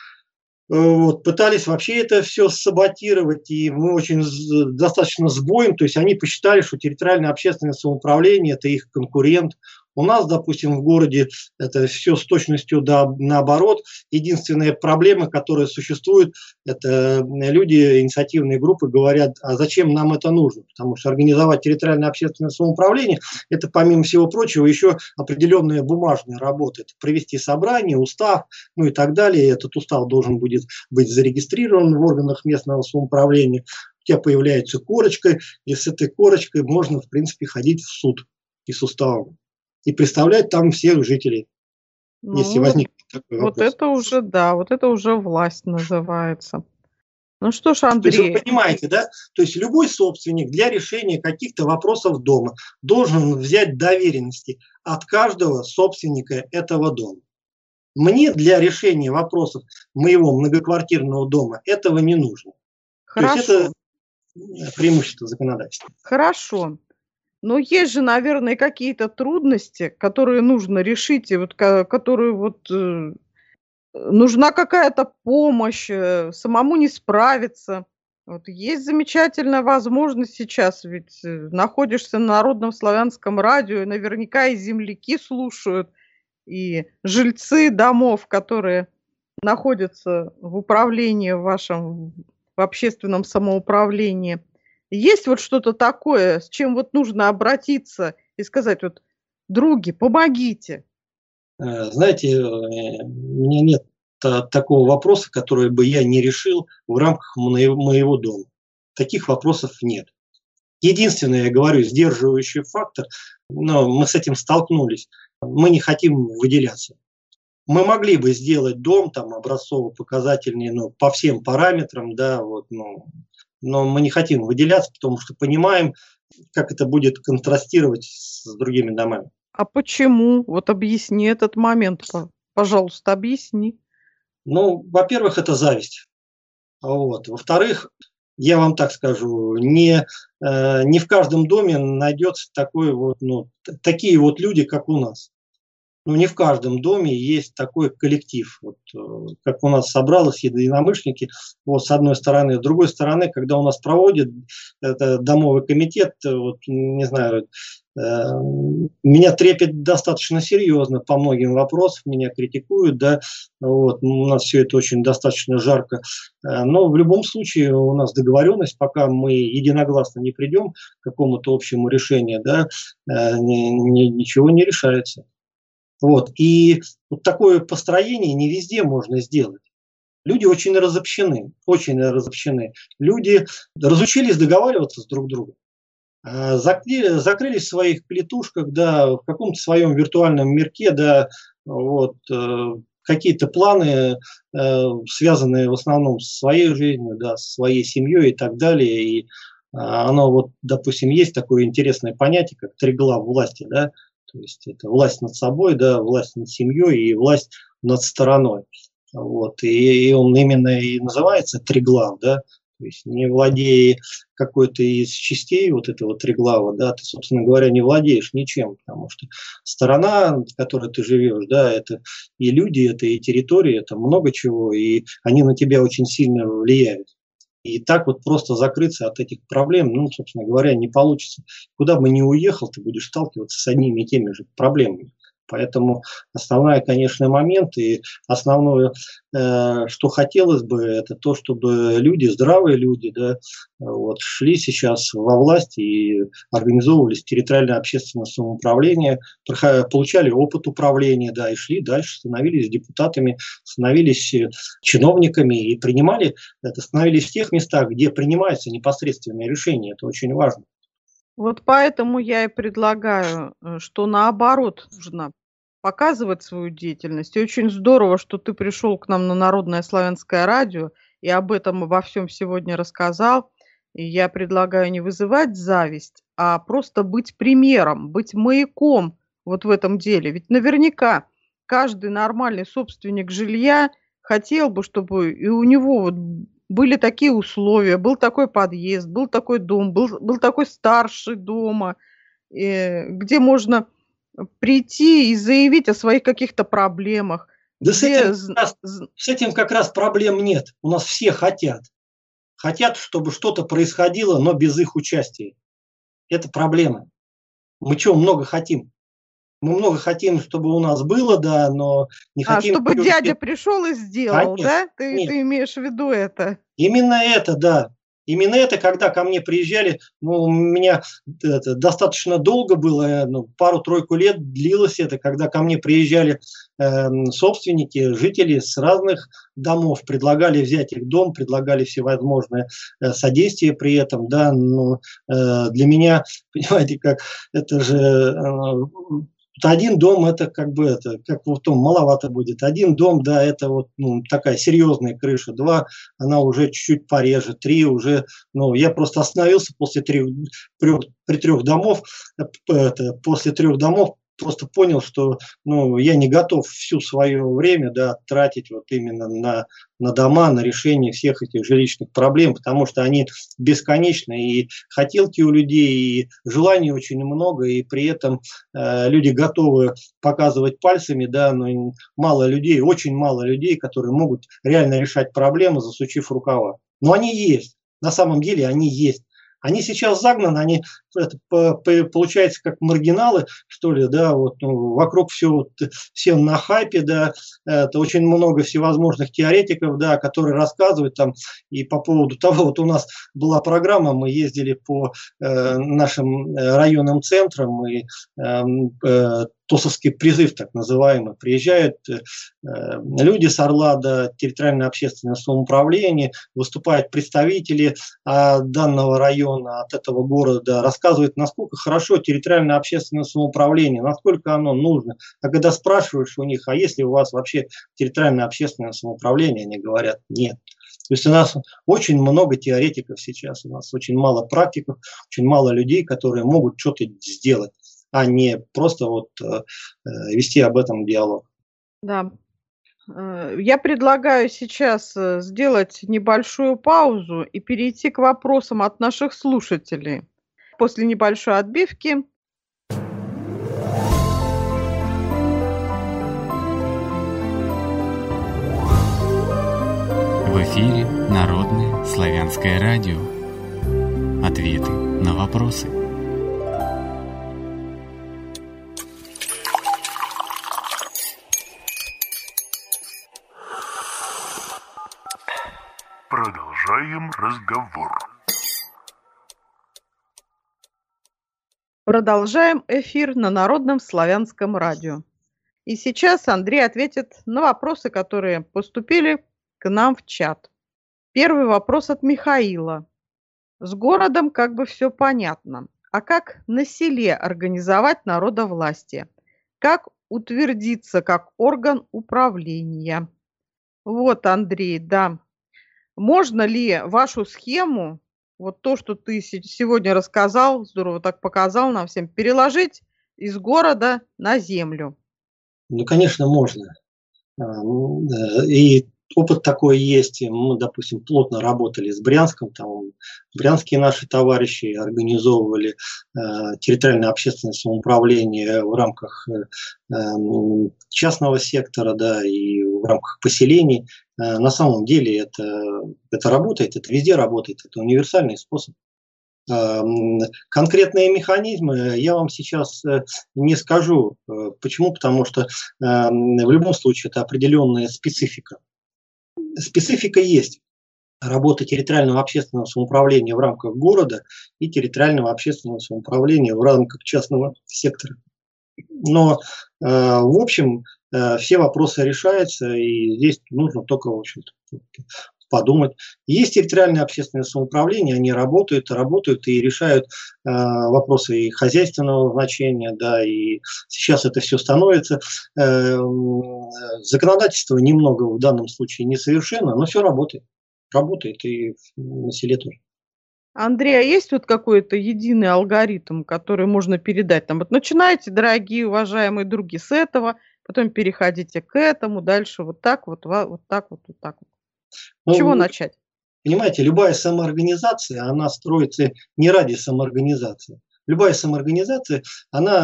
пытались вообще это все саботировать, и мы очень достаточно с боем, то есть они посчитали, что территориальное общественное самоуправление – это их конкурент. У нас, допустим, в городе это все с точностью наоборот. Единственная проблема, которая существует, это люди, инициативные группы говорят, а зачем нам это нужно? Потому что организовать территориальное общественное самоуправление – это, помимо всего прочего, еще определенная бумажная работа. Это провести собрание, устав, и так далее. Этот устав должен будет быть зарегистрирован в органах местного самоуправления. У тебя появляется корочка, и с этой корочкой можно, в принципе, ходить в суд и с уставом. И представлять там всех жителей, если возникнет такой вопрос. Вот это уже, да, вот это уже власть называется. Ну что ж, Андрей. То есть вы понимаете, да? То есть любой собственник для решения каких-то вопросов дома должен взять доверенности от каждого собственника этого дома. Мне для решения вопросов моего многоквартирного дома этого не нужно. Хорошо. То есть это преимущество законодательства. Хорошо. Но есть же, наверное, какие-то трудности, которые нужно решить, и которые нужна какая-то помощь, самому не справиться. Вот есть замечательная возможность сейчас, ведь находишься на Народном славянском радио, и наверняка и земляки слушают, и жильцы домов, которые находятся в управлении вашем, в общественном самоуправлении. Есть вот что-то такое, с чем нужно обратиться и сказать, други, помогите? Знаете, у меня нет такого вопроса, который бы я не решил в рамках моего дома. Таких вопросов нет. Единственное, я говорю, сдерживающий фактор, но мы с этим столкнулись. Мы не хотим выделяться. мы могли бы сделать дом там образцово-показательный, ну, по всем параметрам, да, вот, ну, но мы не хотим выделяться, потому что понимаем, как это будет контрастировать с другими домами. А почему? Вот объясни этот момент, пожалуйста, объясни. Ну, во-первых, это зависть. Вот. Во-вторых, я вам так скажу, не в каждом доме найдется такой вот, ну, такие вот люди, как у нас. Ну, не в каждом доме есть такой коллектив, вот, как у нас собралось единомышленники, вот, с одной стороны. С другой стороны, когда у нас проводят это домовый комитет, вот, не знаю, меня трепет достаточно серьезно по многим вопросам, меня критикуют, да, вот, у нас все это очень достаточно жарко, но в любом случае у нас договоренность, пока мы единогласно не придем к какому-то общему решению, да, ничего не решается. Вот. И вот такое построение не везде можно сделать. Люди очень разобщены, очень разобщены. Люди разучились договариваться с друг другом. Закрылись в своих клетушках, да, в каком-то своем виртуальном мирке, да, вот, какие-то планы, связанные в основном с своей жизнью, да, с своей семьей и так далее. И оно вот, допустим, есть такое интересное понятие, как триглав власти, да. То есть это власть над собой, да, власть над семьей и власть над стороной. Вот. И он именно и называется триглав, да. То есть не владея какой-то из частей вот этого триглава, да, ты, собственно говоря, не владеешь ничем, потому что сторона, в которой ты живешь, да, это и люди, это и территория, это много чего, и они на тебя очень сильно влияют. И так вот просто закрыться от этих проблем, ну, собственно говоря, не получится. Куда бы ни уехал, ты будешь сталкиваться с одними и теми же проблемами. Поэтому основной, конечно, момент и основное, что хотелось бы, это то, чтобы люди, здравые люди, да, вот, шли сейчас во власть и организовывались территориально-общественное самоуправление, получали опыт управления, да, и шли дальше, становились депутатами, становились чиновниками и принимали, это становились в тех местах, где принимаются непосредственные решения. Это очень важно. Вот поэтому я и предлагаю, что наоборот нужно показывать свою деятельность. И очень здорово, что ты пришел к нам на Народное славянское радио и об этом обо всем сегодня рассказал. И я предлагаю не вызывать зависть, а просто быть примером, быть маяком вот в этом деле. Ведь наверняка каждый нормальный собственник жилья хотел бы, чтобы и у него вот были такие условия, был такой подъезд, был такой дом, был такой старший дома, где можно прийти и заявить о своих каких-то проблемах. Да с этим как раз проблем нет. У нас все хотят. Хотят, чтобы что-то происходило, но без их участия. Это проблема. Мы чего много хотим? Мы много хотим, чтобы у нас было, да, но не хотим... чтобы дядя пришел и сделал, конечно, да? Ты имеешь в виду это? Именно это, да. Именно это, когда ко мне приезжали, ну, у меня это достаточно долго было, ну, пару-тройку лет длилось это, когда ко мне приезжали собственники, жители с разных домов, предлагали взять их дом, предлагали всевозможные содействия при этом, да, ну, для меня, понимаете, как это же... Один дом это как бы это, как вот том маловато будет. Один дом, да, это вот, ну, такая серьезная крыша. Два, она уже чуть-чуть пореже. Три уже, ну, я просто остановился после трех домов, после трех домов просто понял, что, ну, я не готов всю свое время, да, тратить вот именно на дома, на решение всех этих жилищных проблем, потому что они бесконечны, и хотелки у людей, и желаний очень много, и при этом люди готовы показывать пальцами, да, но мало людей, очень мало людей, которые могут реально решать проблемы, засучив рукава. Но они есть, на самом деле они есть. Они сейчас загнаны, они получается как маргиналы, что ли, да, вот, ну, вокруг все на хайпе, да, это очень много всевозможных теоретиков, да, которые рассказывают там и по поводу того, вот у нас была программа, мы ездили по нашим районным центрам, и ТОСовский призыв, так называемый, приезжают люди с Орла, да, территориально-общественное самоуправление, выступают представители данного района, от этого города, рассказывают рассказывают, насколько хорошо территориальное общественное самоуправление, насколько оно нужно. А когда спрашиваешь у них, а есть ли у вас вообще территориальное общественное самоуправление, они говорят, нет. То есть у нас очень много теоретиков сейчас, у нас очень мало практиков, очень мало людей, которые могут что-то сделать, а не просто вести об этом диалог. Да. Я предлагаю сейчас сделать небольшую паузу и перейти к вопросам от наших слушателей. После небольшой отбивки. В эфире Народное славянское радио. Ответы на вопросы. Продолжаем разговор. Продолжаем эфир на Народном славянском радио. И сейчас Андрей ответит на вопросы, которые поступили к нам в чат. Первый вопрос от Михаила. С городом как бы все понятно. А как на селе организовать народовластие? Как утвердиться как орган управления? Вот, Андрей, да. Можно ли вашу схему, вот то, что ты сегодня рассказал, здорово так показал нам всем, переложить из города на землю? Ну, конечно, можно. И опыт такой есть. Мы, допустим, плотно работали с Брянском. Там брянские наши товарищи организовывали территориальное общественное самоуправление в рамках частного сектора, да, и в рамках поселений. На самом деле это работает, это везде работает, это универсальный способ. Конкретные механизмы я вам сейчас не скажу. Почему? Потому что в любом случае это определенная специфика. Специфика есть работы территориального общественного самоуправления в рамках города и территориального общественного самоуправления в рамках частного сектора. Но, в общем, все вопросы решаются, и здесь нужно только, в общем-то, подумать. Есть территориальное общественное самоуправление, они работают и решают вопросы и хозяйственного значения, да, и сейчас это все становится. Законодательство немного в данном случае несовершенно, но все работает. Работает и на селе тоже. Андрей, а есть вот какой-то единый алгоритм, который можно передать? Там вот начинайте, дорогие, уважаемые други, с этого, потом переходите к этому, дальше вот так вот, вот так вот, вот так вот. С чего начать? Понимаете, любая самоорганизация, она строится не ради самоорганизации. Любая самоорганизация, она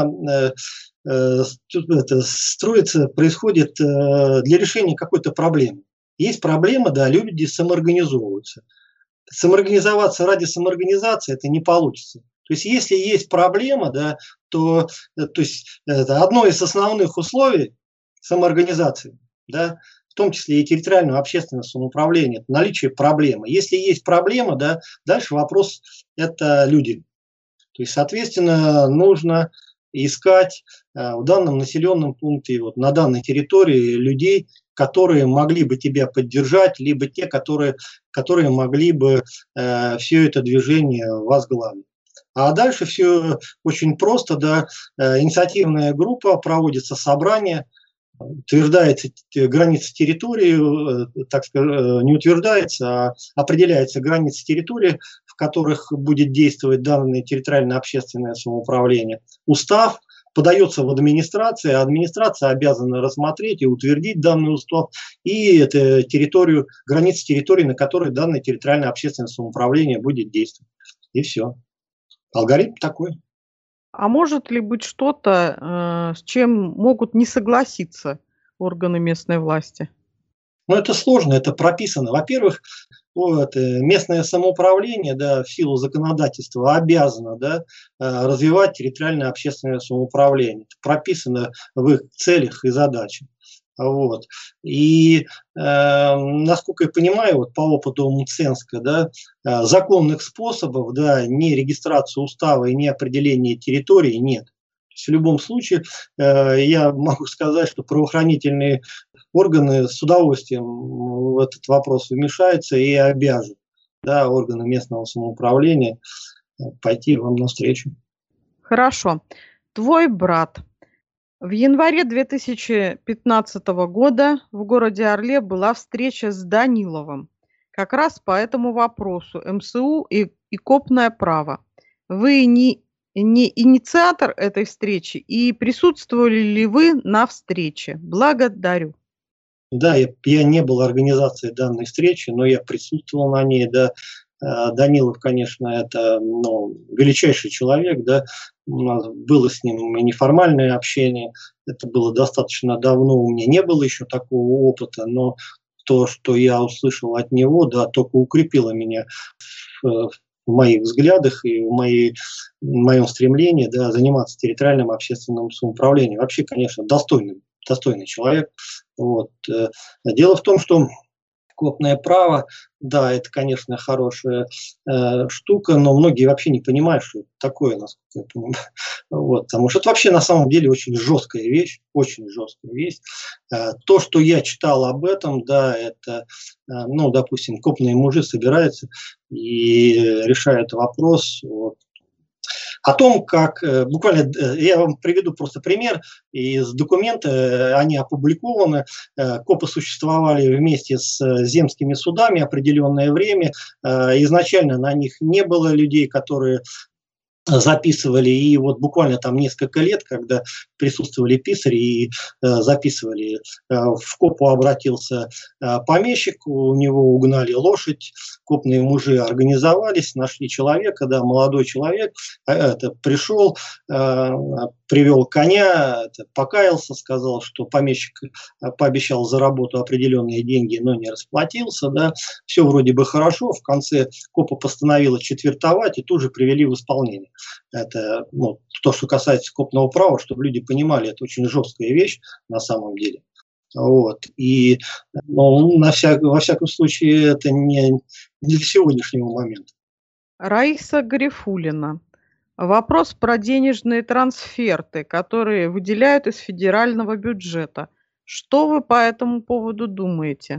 строится, происходит для решения какой-то проблемы. Есть проблема, да, люди самоорганизовываются. Самоорганизоваться ради самоорганизации это не получится. То есть, если есть проблема, да, то есть, это одно из основных условий самоорганизации, да, в том числе и территориального общественного самоуправления, это наличие проблемы. Если есть проблема, да, дальше вопрос – это люди. То есть, соответственно, нужно искать в данном населенном пункте, вот, на данной территории людей, которые могли бы тебя поддержать, либо те, которые могли бы все это движение возглавить. А дальше все очень просто, да, инициативная группа, проводится собрание, утверждается граница территории, так сказать, не утверждается, а определяется граница территории, в которых будет действовать данное территориальное общественное самоуправление. Устав подается в администрации, а администрация обязана рассмотреть и утвердить данный устав и территорию, границы территории, на которой данное территориальное общественное самоуправление будет действовать. И все. Алгоритм такой. А может ли быть что-то, с чем могут не согласиться органы местной власти? Ну, это сложно, это прописано. Во-первых, местное самоуправление, да, в силу законодательства обязано, да, развивать территориальное общественное самоуправление. Это прописано в их целях и задачах. Вот. И, насколько я понимаю, вот по опыту Мценска, да, законных способов, да, ни регистрации устава и ни определения территории нет. То есть в любом случае я могу сказать, что правоохранительные органы с удовольствием в этот вопрос вмешаются и обяжут, да, органы местного самоуправления пойти вам навстречу. Хорошо. Твой брат. В январе 2015 года в городе Орле была встреча с Даниловым. Как раз по этому вопросу МСУ и копное право. Вы не инициатор этой встречи и присутствовали ли вы на встрече? Благодарю. Да, я не был организацией данной встречи, но я присутствовал на ней, да. Данилов, конечно, это величайший человек, да, у нас было с ним и неформальное общение, это было достаточно давно, у меня не было еще такого опыта, но то, что я услышал от него, да, только укрепило меня в моих взглядах и в моем стремлении, да, заниматься территориальным общественным самоуправлением. Вообще, конечно, достойный человек. Вот. Дело в том, что копное право, да, это, конечно, хорошая штука, но многие вообще не понимают, что это такое, насколько я понимаю. Вот, потому что это вообще на самом деле очень жесткая вещь, очень жесткая вещь. То, что я читал об этом, да, это, допустим, копные мужи собираются и решают вопрос о том, как, буквально, я вам приведу просто пример из документа, они опубликованы, копы существовали вместе с земскими судами определенное время, изначально на них не было людей, которые записывали, и вот буквально там несколько лет, когда присутствовали писари и записывали, в копу обратился помещик, у него угнали лошадь, копные мужи организовались, нашли человека, да, молодой человек, пришел, привел коня, покаялся, сказал, что помещик пообещал за работу определенные деньги, но не расплатился, да, все вроде бы хорошо, в конце копа постановила четвертовать и тут же привели в исполнение. Это то, что касается копного права, чтобы люди понимали, это очень жесткая вещь на самом деле. Вот. И во всяком случае это не для сегодняшнего момента. Раиса Гарифуллина. Вопрос про денежные трансферты, которые выделяют из федерального бюджета. Что вы по этому поводу думаете?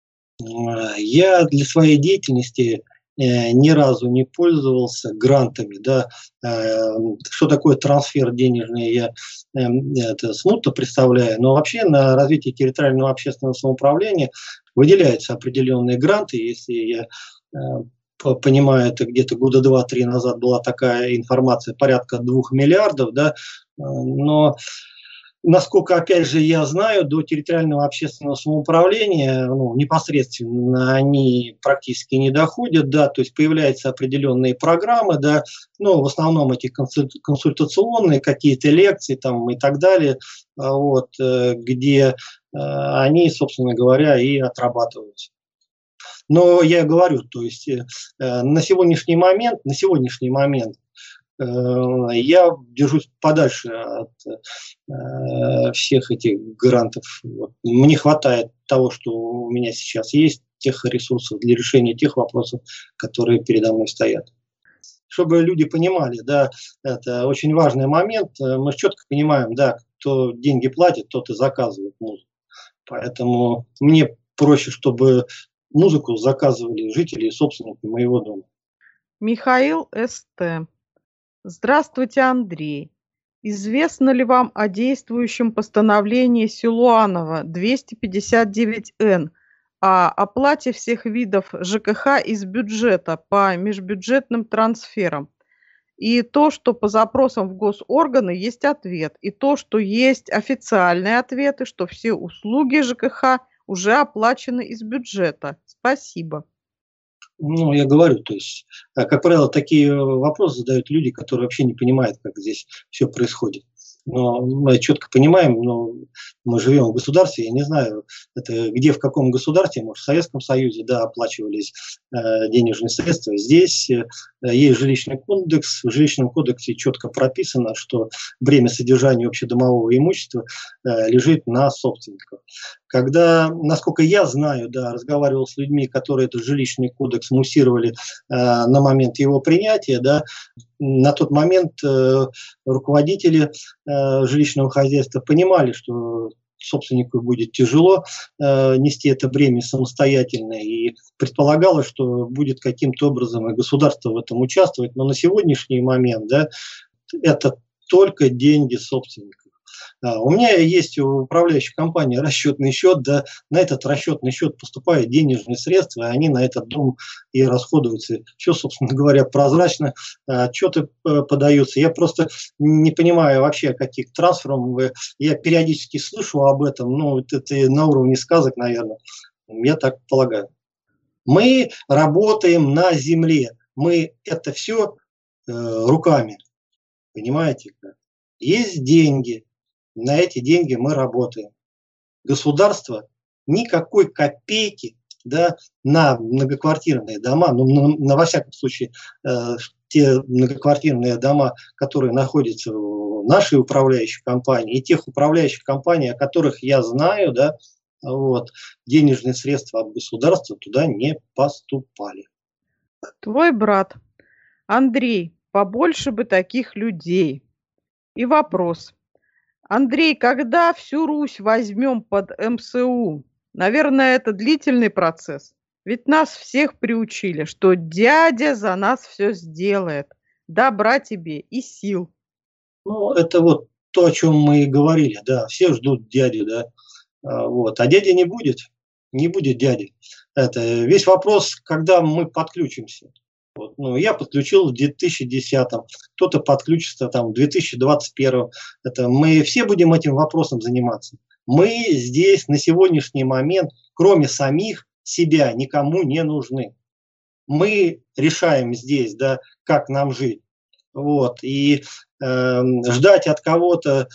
Я для своей деятельности ни разу не пользовался грантами, да. Что такое трансфер денежный, я это смутно представляю, но вообще на развитие территориального общественного самоуправления выделяются определенные гранты, если я понимаю, это где-то года 2-3 назад была такая информация, порядка 2 миллиардов, да, но насколько, опять же, я знаю, до территориального общественного самоуправления непосредственно они практически не доходят, да, то есть появляются определенные программы, да, в основном эти консультационные какие-то лекции там и так далее, вот, где они, собственно говоря, и отрабатываются. Но я говорю, то есть на сегодняшний момент я держусь подальше от всех этих грантов. Вот. Мне хватает того, что у меня сейчас есть, тех ресурсов для решения тех вопросов, которые передо мной стоят. Чтобы люди понимали, да, это очень важный момент. Мы четко понимаем, да, кто деньги платит, тот и заказывает музыку. Поэтому мне проще, чтобы музыку заказывали жители и собственники моего дома. Михаил С.Т. Здравствуйте, Андрей. Известно ли вам о действующем постановлении Силуанова 259-Н о оплате всех видов ЖКХ из бюджета по межбюджетным трансферам? И то, что по запросам в госорганы есть ответ, и то, что есть официальные ответы, что все услуги ЖКХ уже оплачены из бюджета. Спасибо. Я говорю, то есть, как правило, такие вопросы задают люди, которые вообще не понимают, как здесь все происходит. Но мы четко понимаем, мы живем в государстве, я не знаю, это где, в каком государстве, может, в Советском Союзе, да, оплачивались денежные средства. Здесь есть жилищный кодекс, в жилищном кодексе четко прописано, что бремя содержания общедомового имущества лежит на собственниках. Когда, насколько я знаю, да, разговаривал с людьми, которые этот жилищный кодекс муссировали на момент его принятия, да, на тот момент руководители жилищного хозяйства понимали, что собственнику будет тяжело нести это бремя самостоятельно, и предполагалось, что будет каким-то образом и государство в этом участвовать, но на сегодняшний момент, да, это только деньги собственников. У меня есть у управляющей компании расчетный счет, да, на этот расчетный счет поступают денежные средства, и они на этот дом и расходуются. Все, собственно говоря, прозрачно, отчеты подаются. Я просто не понимаю вообще, каких трансферов. Я периодически слышу об этом, но это на уровне сказок, наверное. Я так полагаю. Мы работаем на земле. Мы это все руками. Понимаете? Есть деньги. На эти деньги мы работаем. Государство никакой копейки, да, на многоквартирные дома, ну, во всяком случае, те многоквартирные дома, которые находятся в нашей управляющей компании, и тех управляющих компаний, о которых я знаю, да, вот, денежные средства от государства туда не поступали. Твой брат. Андрей, побольше бы таких людей. И вопрос. Андрей, когда всю Русь возьмем под МСУ? Наверное, это длительный процесс. Ведь нас всех приучили, что дядя за нас все сделает. Добра тебе и сил. Ну, это вот то, о чем мы и говорили, да, все ждут дяди, да, вот, а дяди не будет дяди. Это весь вопрос, когда мы подключимся. Вот, ну, я подключил в 2010-м, кто-то подключится там, в 2021-м. Это мы все будем этим вопросом заниматься. Мы здесь на сегодняшний момент, кроме самих себя, никому не нужны. Мы решаем здесь, да, как нам жить. Вот, и ждать от кого-то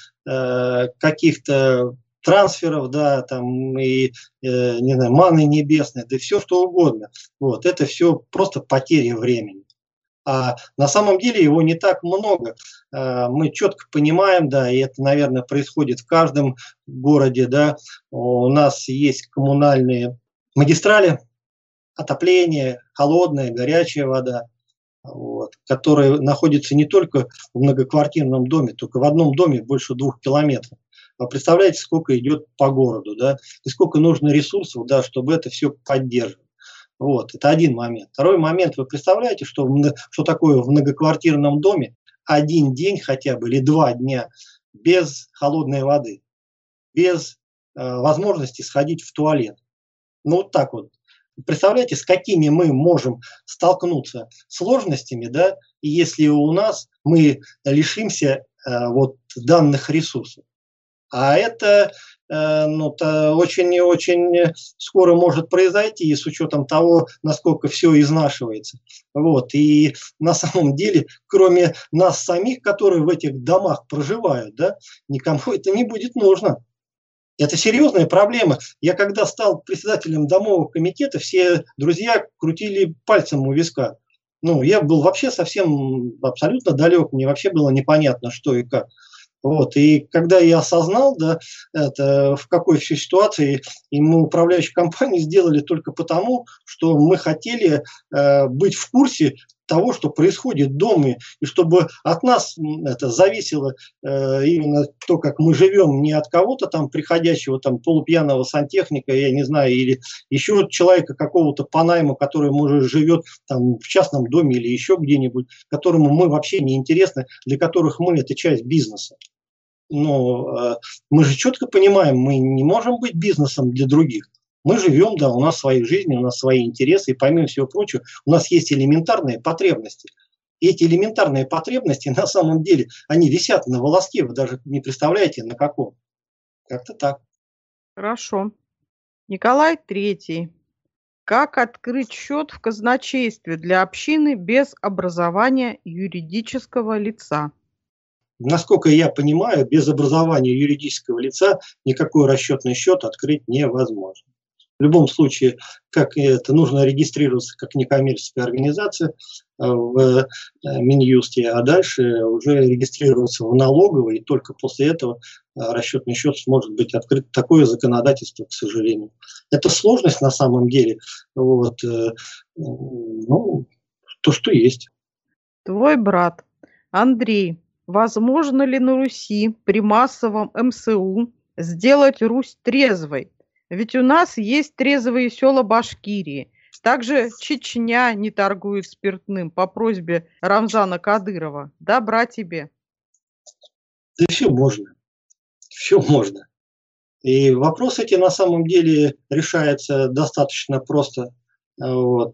каких-то трансферов, да, там и, не знаю, маны небесной, да все что угодно. Вот, это все просто потеря времени. А на самом деле его не так много. Мы четко понимаем, да, и это, наверное, происходит в каждом городе, да, у нас есть коммунальные магистрали, отопление, холодная, горячая вода, вот, которые находятся не только в многоквартирном доме, только в одном доме больше 2 километров. А представляете, сколько идет по городу, да, и сколько нужно ресурсов, да, чтобы это все поддерживать. Вот, это один момент. Второй момент, вы представляете, что такое в многоквартирном доме один день хотя бы или 2 дня без холодной воды, без возможности сходить в туалет. Ну, вот так вот. Представляете, с какими мы можем столкнуться сложностями, да, если у нас мы лишимся вот данных ресурсов. А это очень-очень скоро может произойти, и с учетом того, насколько все изнашивается. Вот. И на самом деле, кроме нас самих, которые в этих домах проживают, да, никому это не будет нужно. Это серьезная проблема. Я когда стал председателем домового комитета, все друзья крутили пальцем у виска. Ну, я был вообще совсем абсолютно далек, мне вообще было непонятно, что и как. Вот. И когда я осознал, да, это, в какой все ситуации, и мы управляющую компанию сделали только потому, что мы хотели быть в курсе того, что происходит в доме, и чтобы от нас это зависело именно то, как мы живем, не от кого-то там приходящего там полупьяного сантехника, я не знаю, или еще человека какого-то по найму, который, может, живет там в частном доме или еще где-нибудь, которому мы вообще не интересны, для которых мы это часть бизнеса. Но мы же четко понимаем, мы не можем быть бизнесом для других. Мы живем, да, у нас свои жизни, у нас свои интересы, и помимо всего прочего, у нас есть элементарные потребности. И эти элементарные потребности, на самом деле, они висят на волоске, вы даже не представляете, на каком. Как-то так. Хорошо. Николай III. Как открыть счет в казначействе для общины без образования юридического лица? Насколько я понимаю, без образования юридического лица никакой расчетный счет открыть невозможно. В любом случае, как это, нужно регистрироваться как некоммерческая организация в Минюсте, а дальше уже регистрироваться в налоговой, и только после этого расчетный счет сможет быть открыт. Такое законодательство, к сожалению. Это сложность на самом деле. Вот, ну, то, что есть. Твой брат. Андрей, возможно ли на Руси при массовом МСУ сделать Русь трезвой? Ведь у нас есть трезвые села Башкирии. Также Чечня не торгует спиртным по просьбе Рамзана Кадырова. Добра тебе. Да все можно. Все можно. И вопрос эти на самом деле решается достаточно просто. Вот.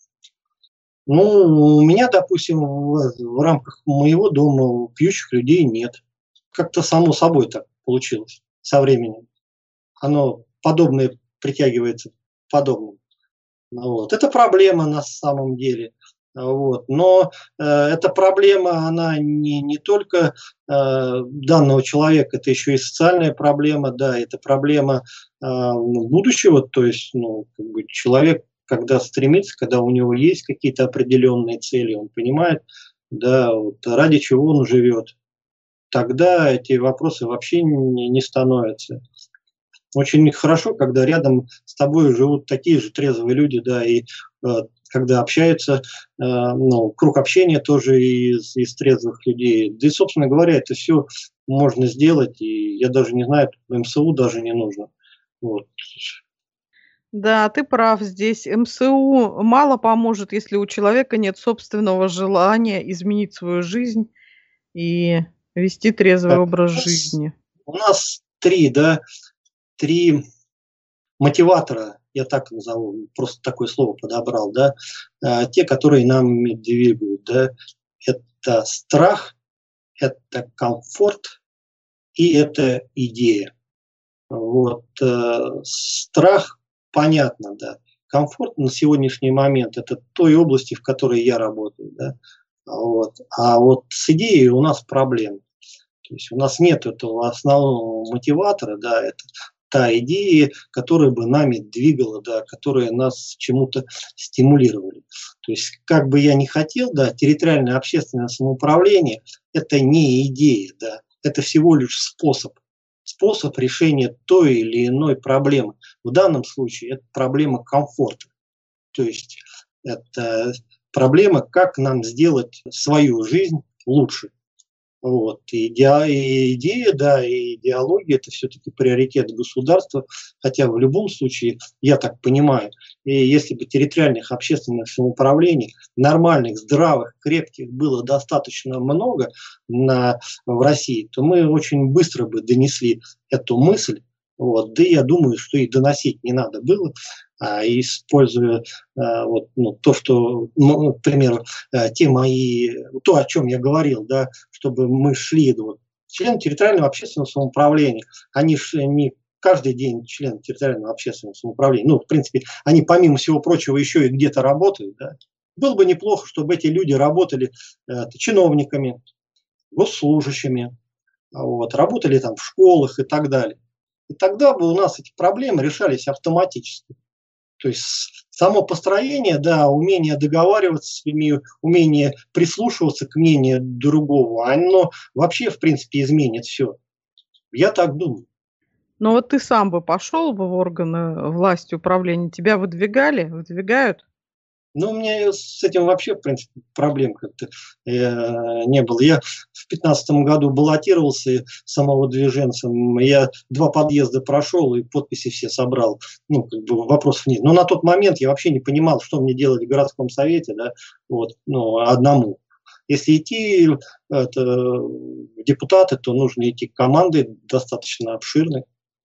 Ну, у меня, допустим, в рамках моего дома пьющих людей нет. Как-то само собой так получилось со временем. Оно подобное притягивается к подобному. Вот. Это проблема на самом деле. Вот. Но эта проблема, она не только данного человека, это еще и социальная проблема, да, это проблема будущего, то есть как бы человек, когда стремится, когда у него есть какие-то определенные цели, он понимает, да, вот, ради чего он живет, тогда эти вопросы вообще не становятся. Очень хорошо, когда рядом с тобой живут такие же трезвые люди, да, и когда общаются, круг общения тоже из трезвых людей. Да и, собственно говоря, это все можно сделать, и я даже не знаю, МСУ даже не нужно. Вот. Да, ты прав здесь. МСУ мало поможет, если у человека нет собственного желания изменить свою жизнь и вести трезвый Так, образ жизни. у нас три мотиватора, я так назову, просто такое слово подобрал, да, те, которые нам двигают, да, это страх, это комфорт и это идея. Вот, страх, понятно, да, комфорт на сегодняшний момент это той области, в которой я работаю, да, вот, а вот с идеей у нас проблемы. То есть у нас нет этого основного мотиватора, да, это та идея, которая бы нами двигала, да, которая нас чему-то стимулировали. То есть, как бы я ни хотел, да, территориальное общественное самоуправление – это не идея, да, это всего лишь способ решения той или иной проблемы. В данном случае это проблема комфорта. То есть, это проблема, как нам сделать свою жизнь лучше. Вот. И идея, да, и идеология – это все-таки приоритет государства, хотя в любом случае, я так понимаю, и если бы территориальных общественных самоуправлений, нормальных, здравых, крепких было достаточно много в России, то мы очень быстро бы донесли эту мысль. Вот. Да и я думаю, что и доносить не надо было, используя то, что, к примеру, то, о чем я говорил, да, чтобы мы шли, члены территориального общественного самоуправления, они же не каждый день члены территориального общественного самоуправления, в принципе, они помимо всего прочего еще и где-то работают, да. Было бы неплохо, чтобы эти люди работали чиновниками, госслужащими, работали там в школах и так далее. И тогда бы у нас эти проблемы решались автоматически. То есть само построение, да, умение договариваться с людьми, умение прислушиваться к мнению другого, оно вообще, в принципе, изменит все. Я так думаю. Но вот ты сам бы пошел бы в органы власти управления, тебя выдвигают? У меня с этим вообще, в принципе, проблем как-то не было. Я в 2015 году баллотировался самовыдвиженцем. Я 2 подъезда прошел и подписи все собрал. Вопросов нет. Но на тот момент я вообще не понимал, что мне делать в городском совете, да, одному. Если идти в депутаты, то нужно идти командой достаточно обширной.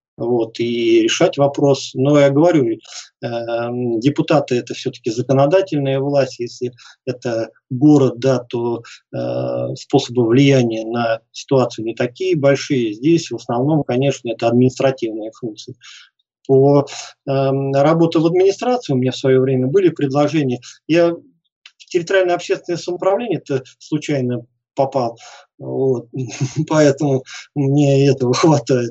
И решать вопрос. Но я говорю, депутаты – это все-таки законодательная власть. Если это город, да, то способы влияния на ситуацию не такие большие. Здесь в основном, конечно, это административные функции. По работе в администрации у меня в свое время были предложения. Я в территориальное общественное самоуправление-то случайно попал. Поэтому мне этого хватает.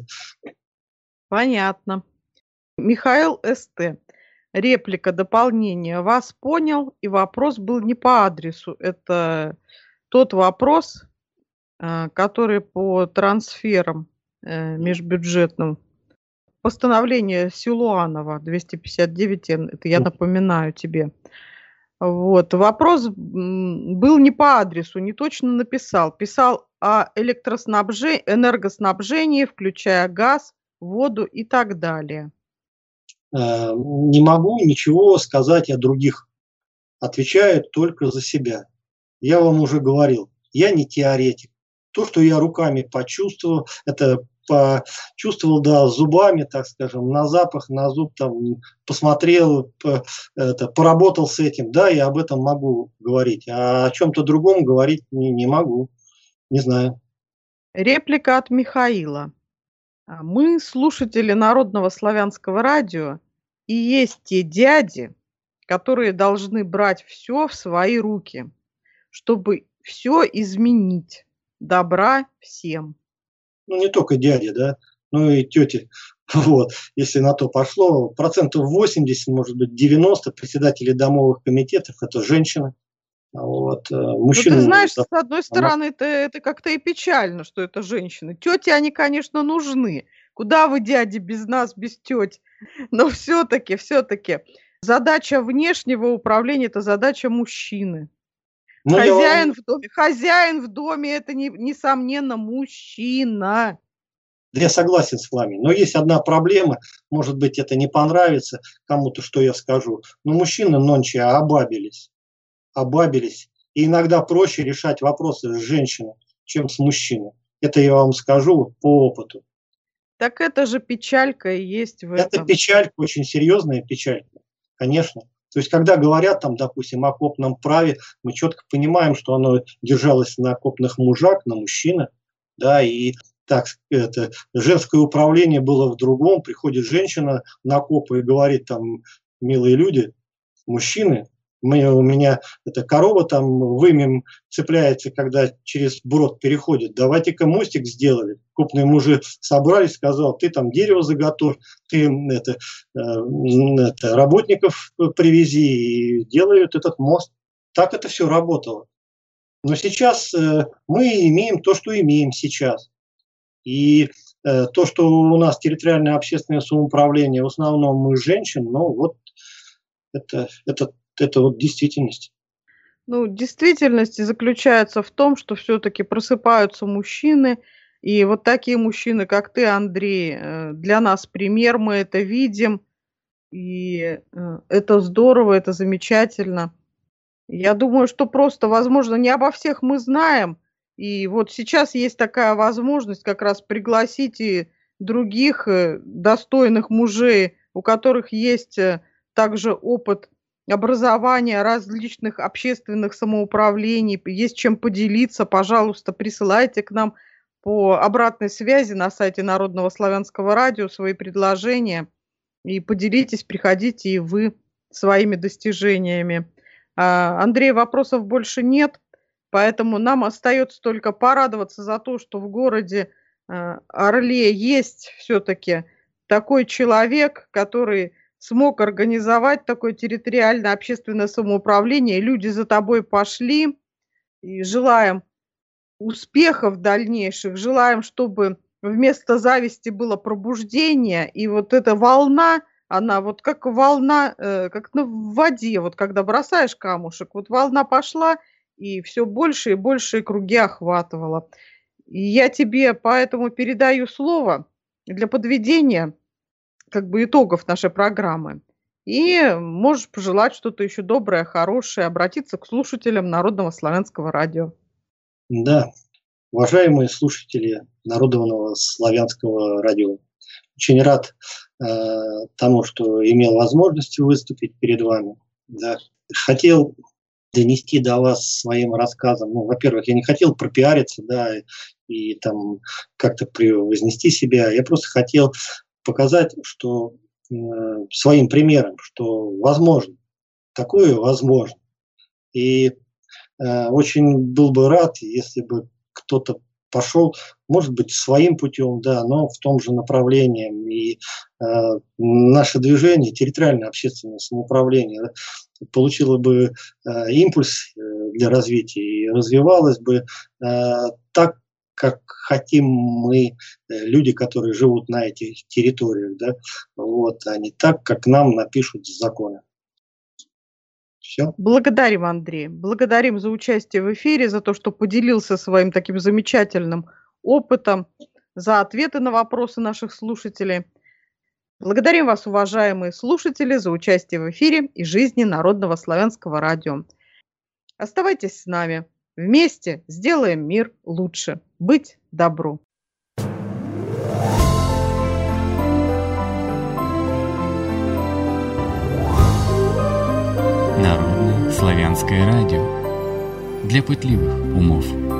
Понятно. Михаил СТ. Реплика, дополнение. Вас понял, и вопрос был не по адресу. Это тот вопрос, который по трансферам межбюджетным. Постановление Силуанова 259, это я напоминаю тебе. Вопрос был не по адресу, не точно написал. Писал о энергоснабжении, включая газ, воду и так далее. Не могу ничего сказать о других. Отвечаю только за себя. Я вам уже говорил, я не теоретик. То, что я руками почувствовал, это почувствовал, да, зубами, так скажем, на запах, на зуб, там, посмотрел, поработал с этим, да, я об этом могу говорить. А о чем-то другом говорить не могу, не знаю. Реплика от Михаила. Мы, слушатели Народного славянского радио, и есть те дяди, которые должны брать все в свои руки, чтобы все изменить. Добра всем. Ну, не только дяди, да, но и тети. Вот, если на то пошло, 80%, может быть, 90% председателей домовых комитетов – это женщины. Вот, мужчины... Ну, ты знаешь, с одной стороны, это как-то и печально, что это женщины. Тети, они, конечно, нужны. Куда вы, дяди, без нас, без теть? Но все-таки задача внешнего управления – это задача мужчины. Ну, Хозяин в доме – это, несомненно, мужчина. Я согласен с вами, но есть одна проблема, может быть, это не понравится кому-то, что я скажу, но мужчины нонче обабились, и иногда проще решать вопросы с женщиной, чем с мужчиной. Это я вам скажу по опыту. Так это же печалька и есть в этом. Это печалька, очень серьезная печалька, конечно. То есть, когда говорят, там, допустим, о копном праве, мы четко понимаем, что оно держалось на копных мужах, на мужчинах, да, и так, это, женское управление было в другом, приходит женщина на копы и говорит, там, милые люди, мужчины, у меня эта корова там вымем цепляется, когда через брод переходит. Давайте-ка мостик сделали. Копные мужи собрались, сказал, ты там дерево заготовь, ты работников привези и делают этот мост. Так это все работало. Но сейчас мы имеем то, что имеем сейчас. И то, что у нас территориальное общественное самоуправление, в основном мы женщин, ну вот это вот действительность. Ну, действительность заключается в том, что все-таки просыпаются мужчины, и вот такие мужчины, как ты, Андрей, для нас пример, мы это видим, и это здорово, это замечательно. Я думаю, что просто, возможно, не обо всех мы знаем, и вот сейчас есть такая возможность как раз пригласить и других достойных мужей, у которых есть также опыт образования различных общественных самоуправлений, есть чем поделиться, пожалуйста, присылайте к нам по обратной связи на сайте Народного славянского радио свои предложения и поделитесь, приходите и вы своими достижениями. Андрей, вопросов больше нет, поэтому нам остается только порадоваться за то, что в городе Орле есть все-таки такой человек, который смог организовать такое территориальное общественное самоуправление. Люди за тобой пошли. И желаем успехов дальнейших. Желаем, чтобы вместо зависти было пробуждение. И вот эта волна, она вот как волна, как в воде. Вот когда бросаешь камушек, вот волна пошла, и все больше и больше круги охватывала. И я тебе поэтому передаю слово для подведения как бы итогов нашей программы. И можешь пожелать что-то еще доброе, хорошее, обратиться к слушателям Народного славянского радио. Да, уважаемые слушатели Народного славянского радио, очень рад тому, что имел возможность выступить перед вами. Да. Хотел донести до вас своим рассказом. Ну, во-первых, я не хотел пропиариться, да, и там как-то превознести себя. Я просто хотел показать, что своим примером, что возможно, такое возможно. И очень был бы рад, если бы кто-то пошел, может быть, своим путем, да, но в том же направлении. И наше движение, территориальное общественное самоуправление, получило бы импульс для развития и развивалось бы так, как хотим мы, люди, которые живут на этих территориях, да, вот, а не так, как нам напишут законы. Все. Благодарим, Андрей. Благодарим за участие в эфире, за то, что поделился своим таким замечательным опытом. за ответы на вопросы наших слушателей. Благодарим вас, уважаемые слушатели, за участие в эфире и жизни Народного славянского радио. Оставайтесь с нами. Вместе сделаем мир лучше. Быть добру. Народное славянское радио для пытливых умов.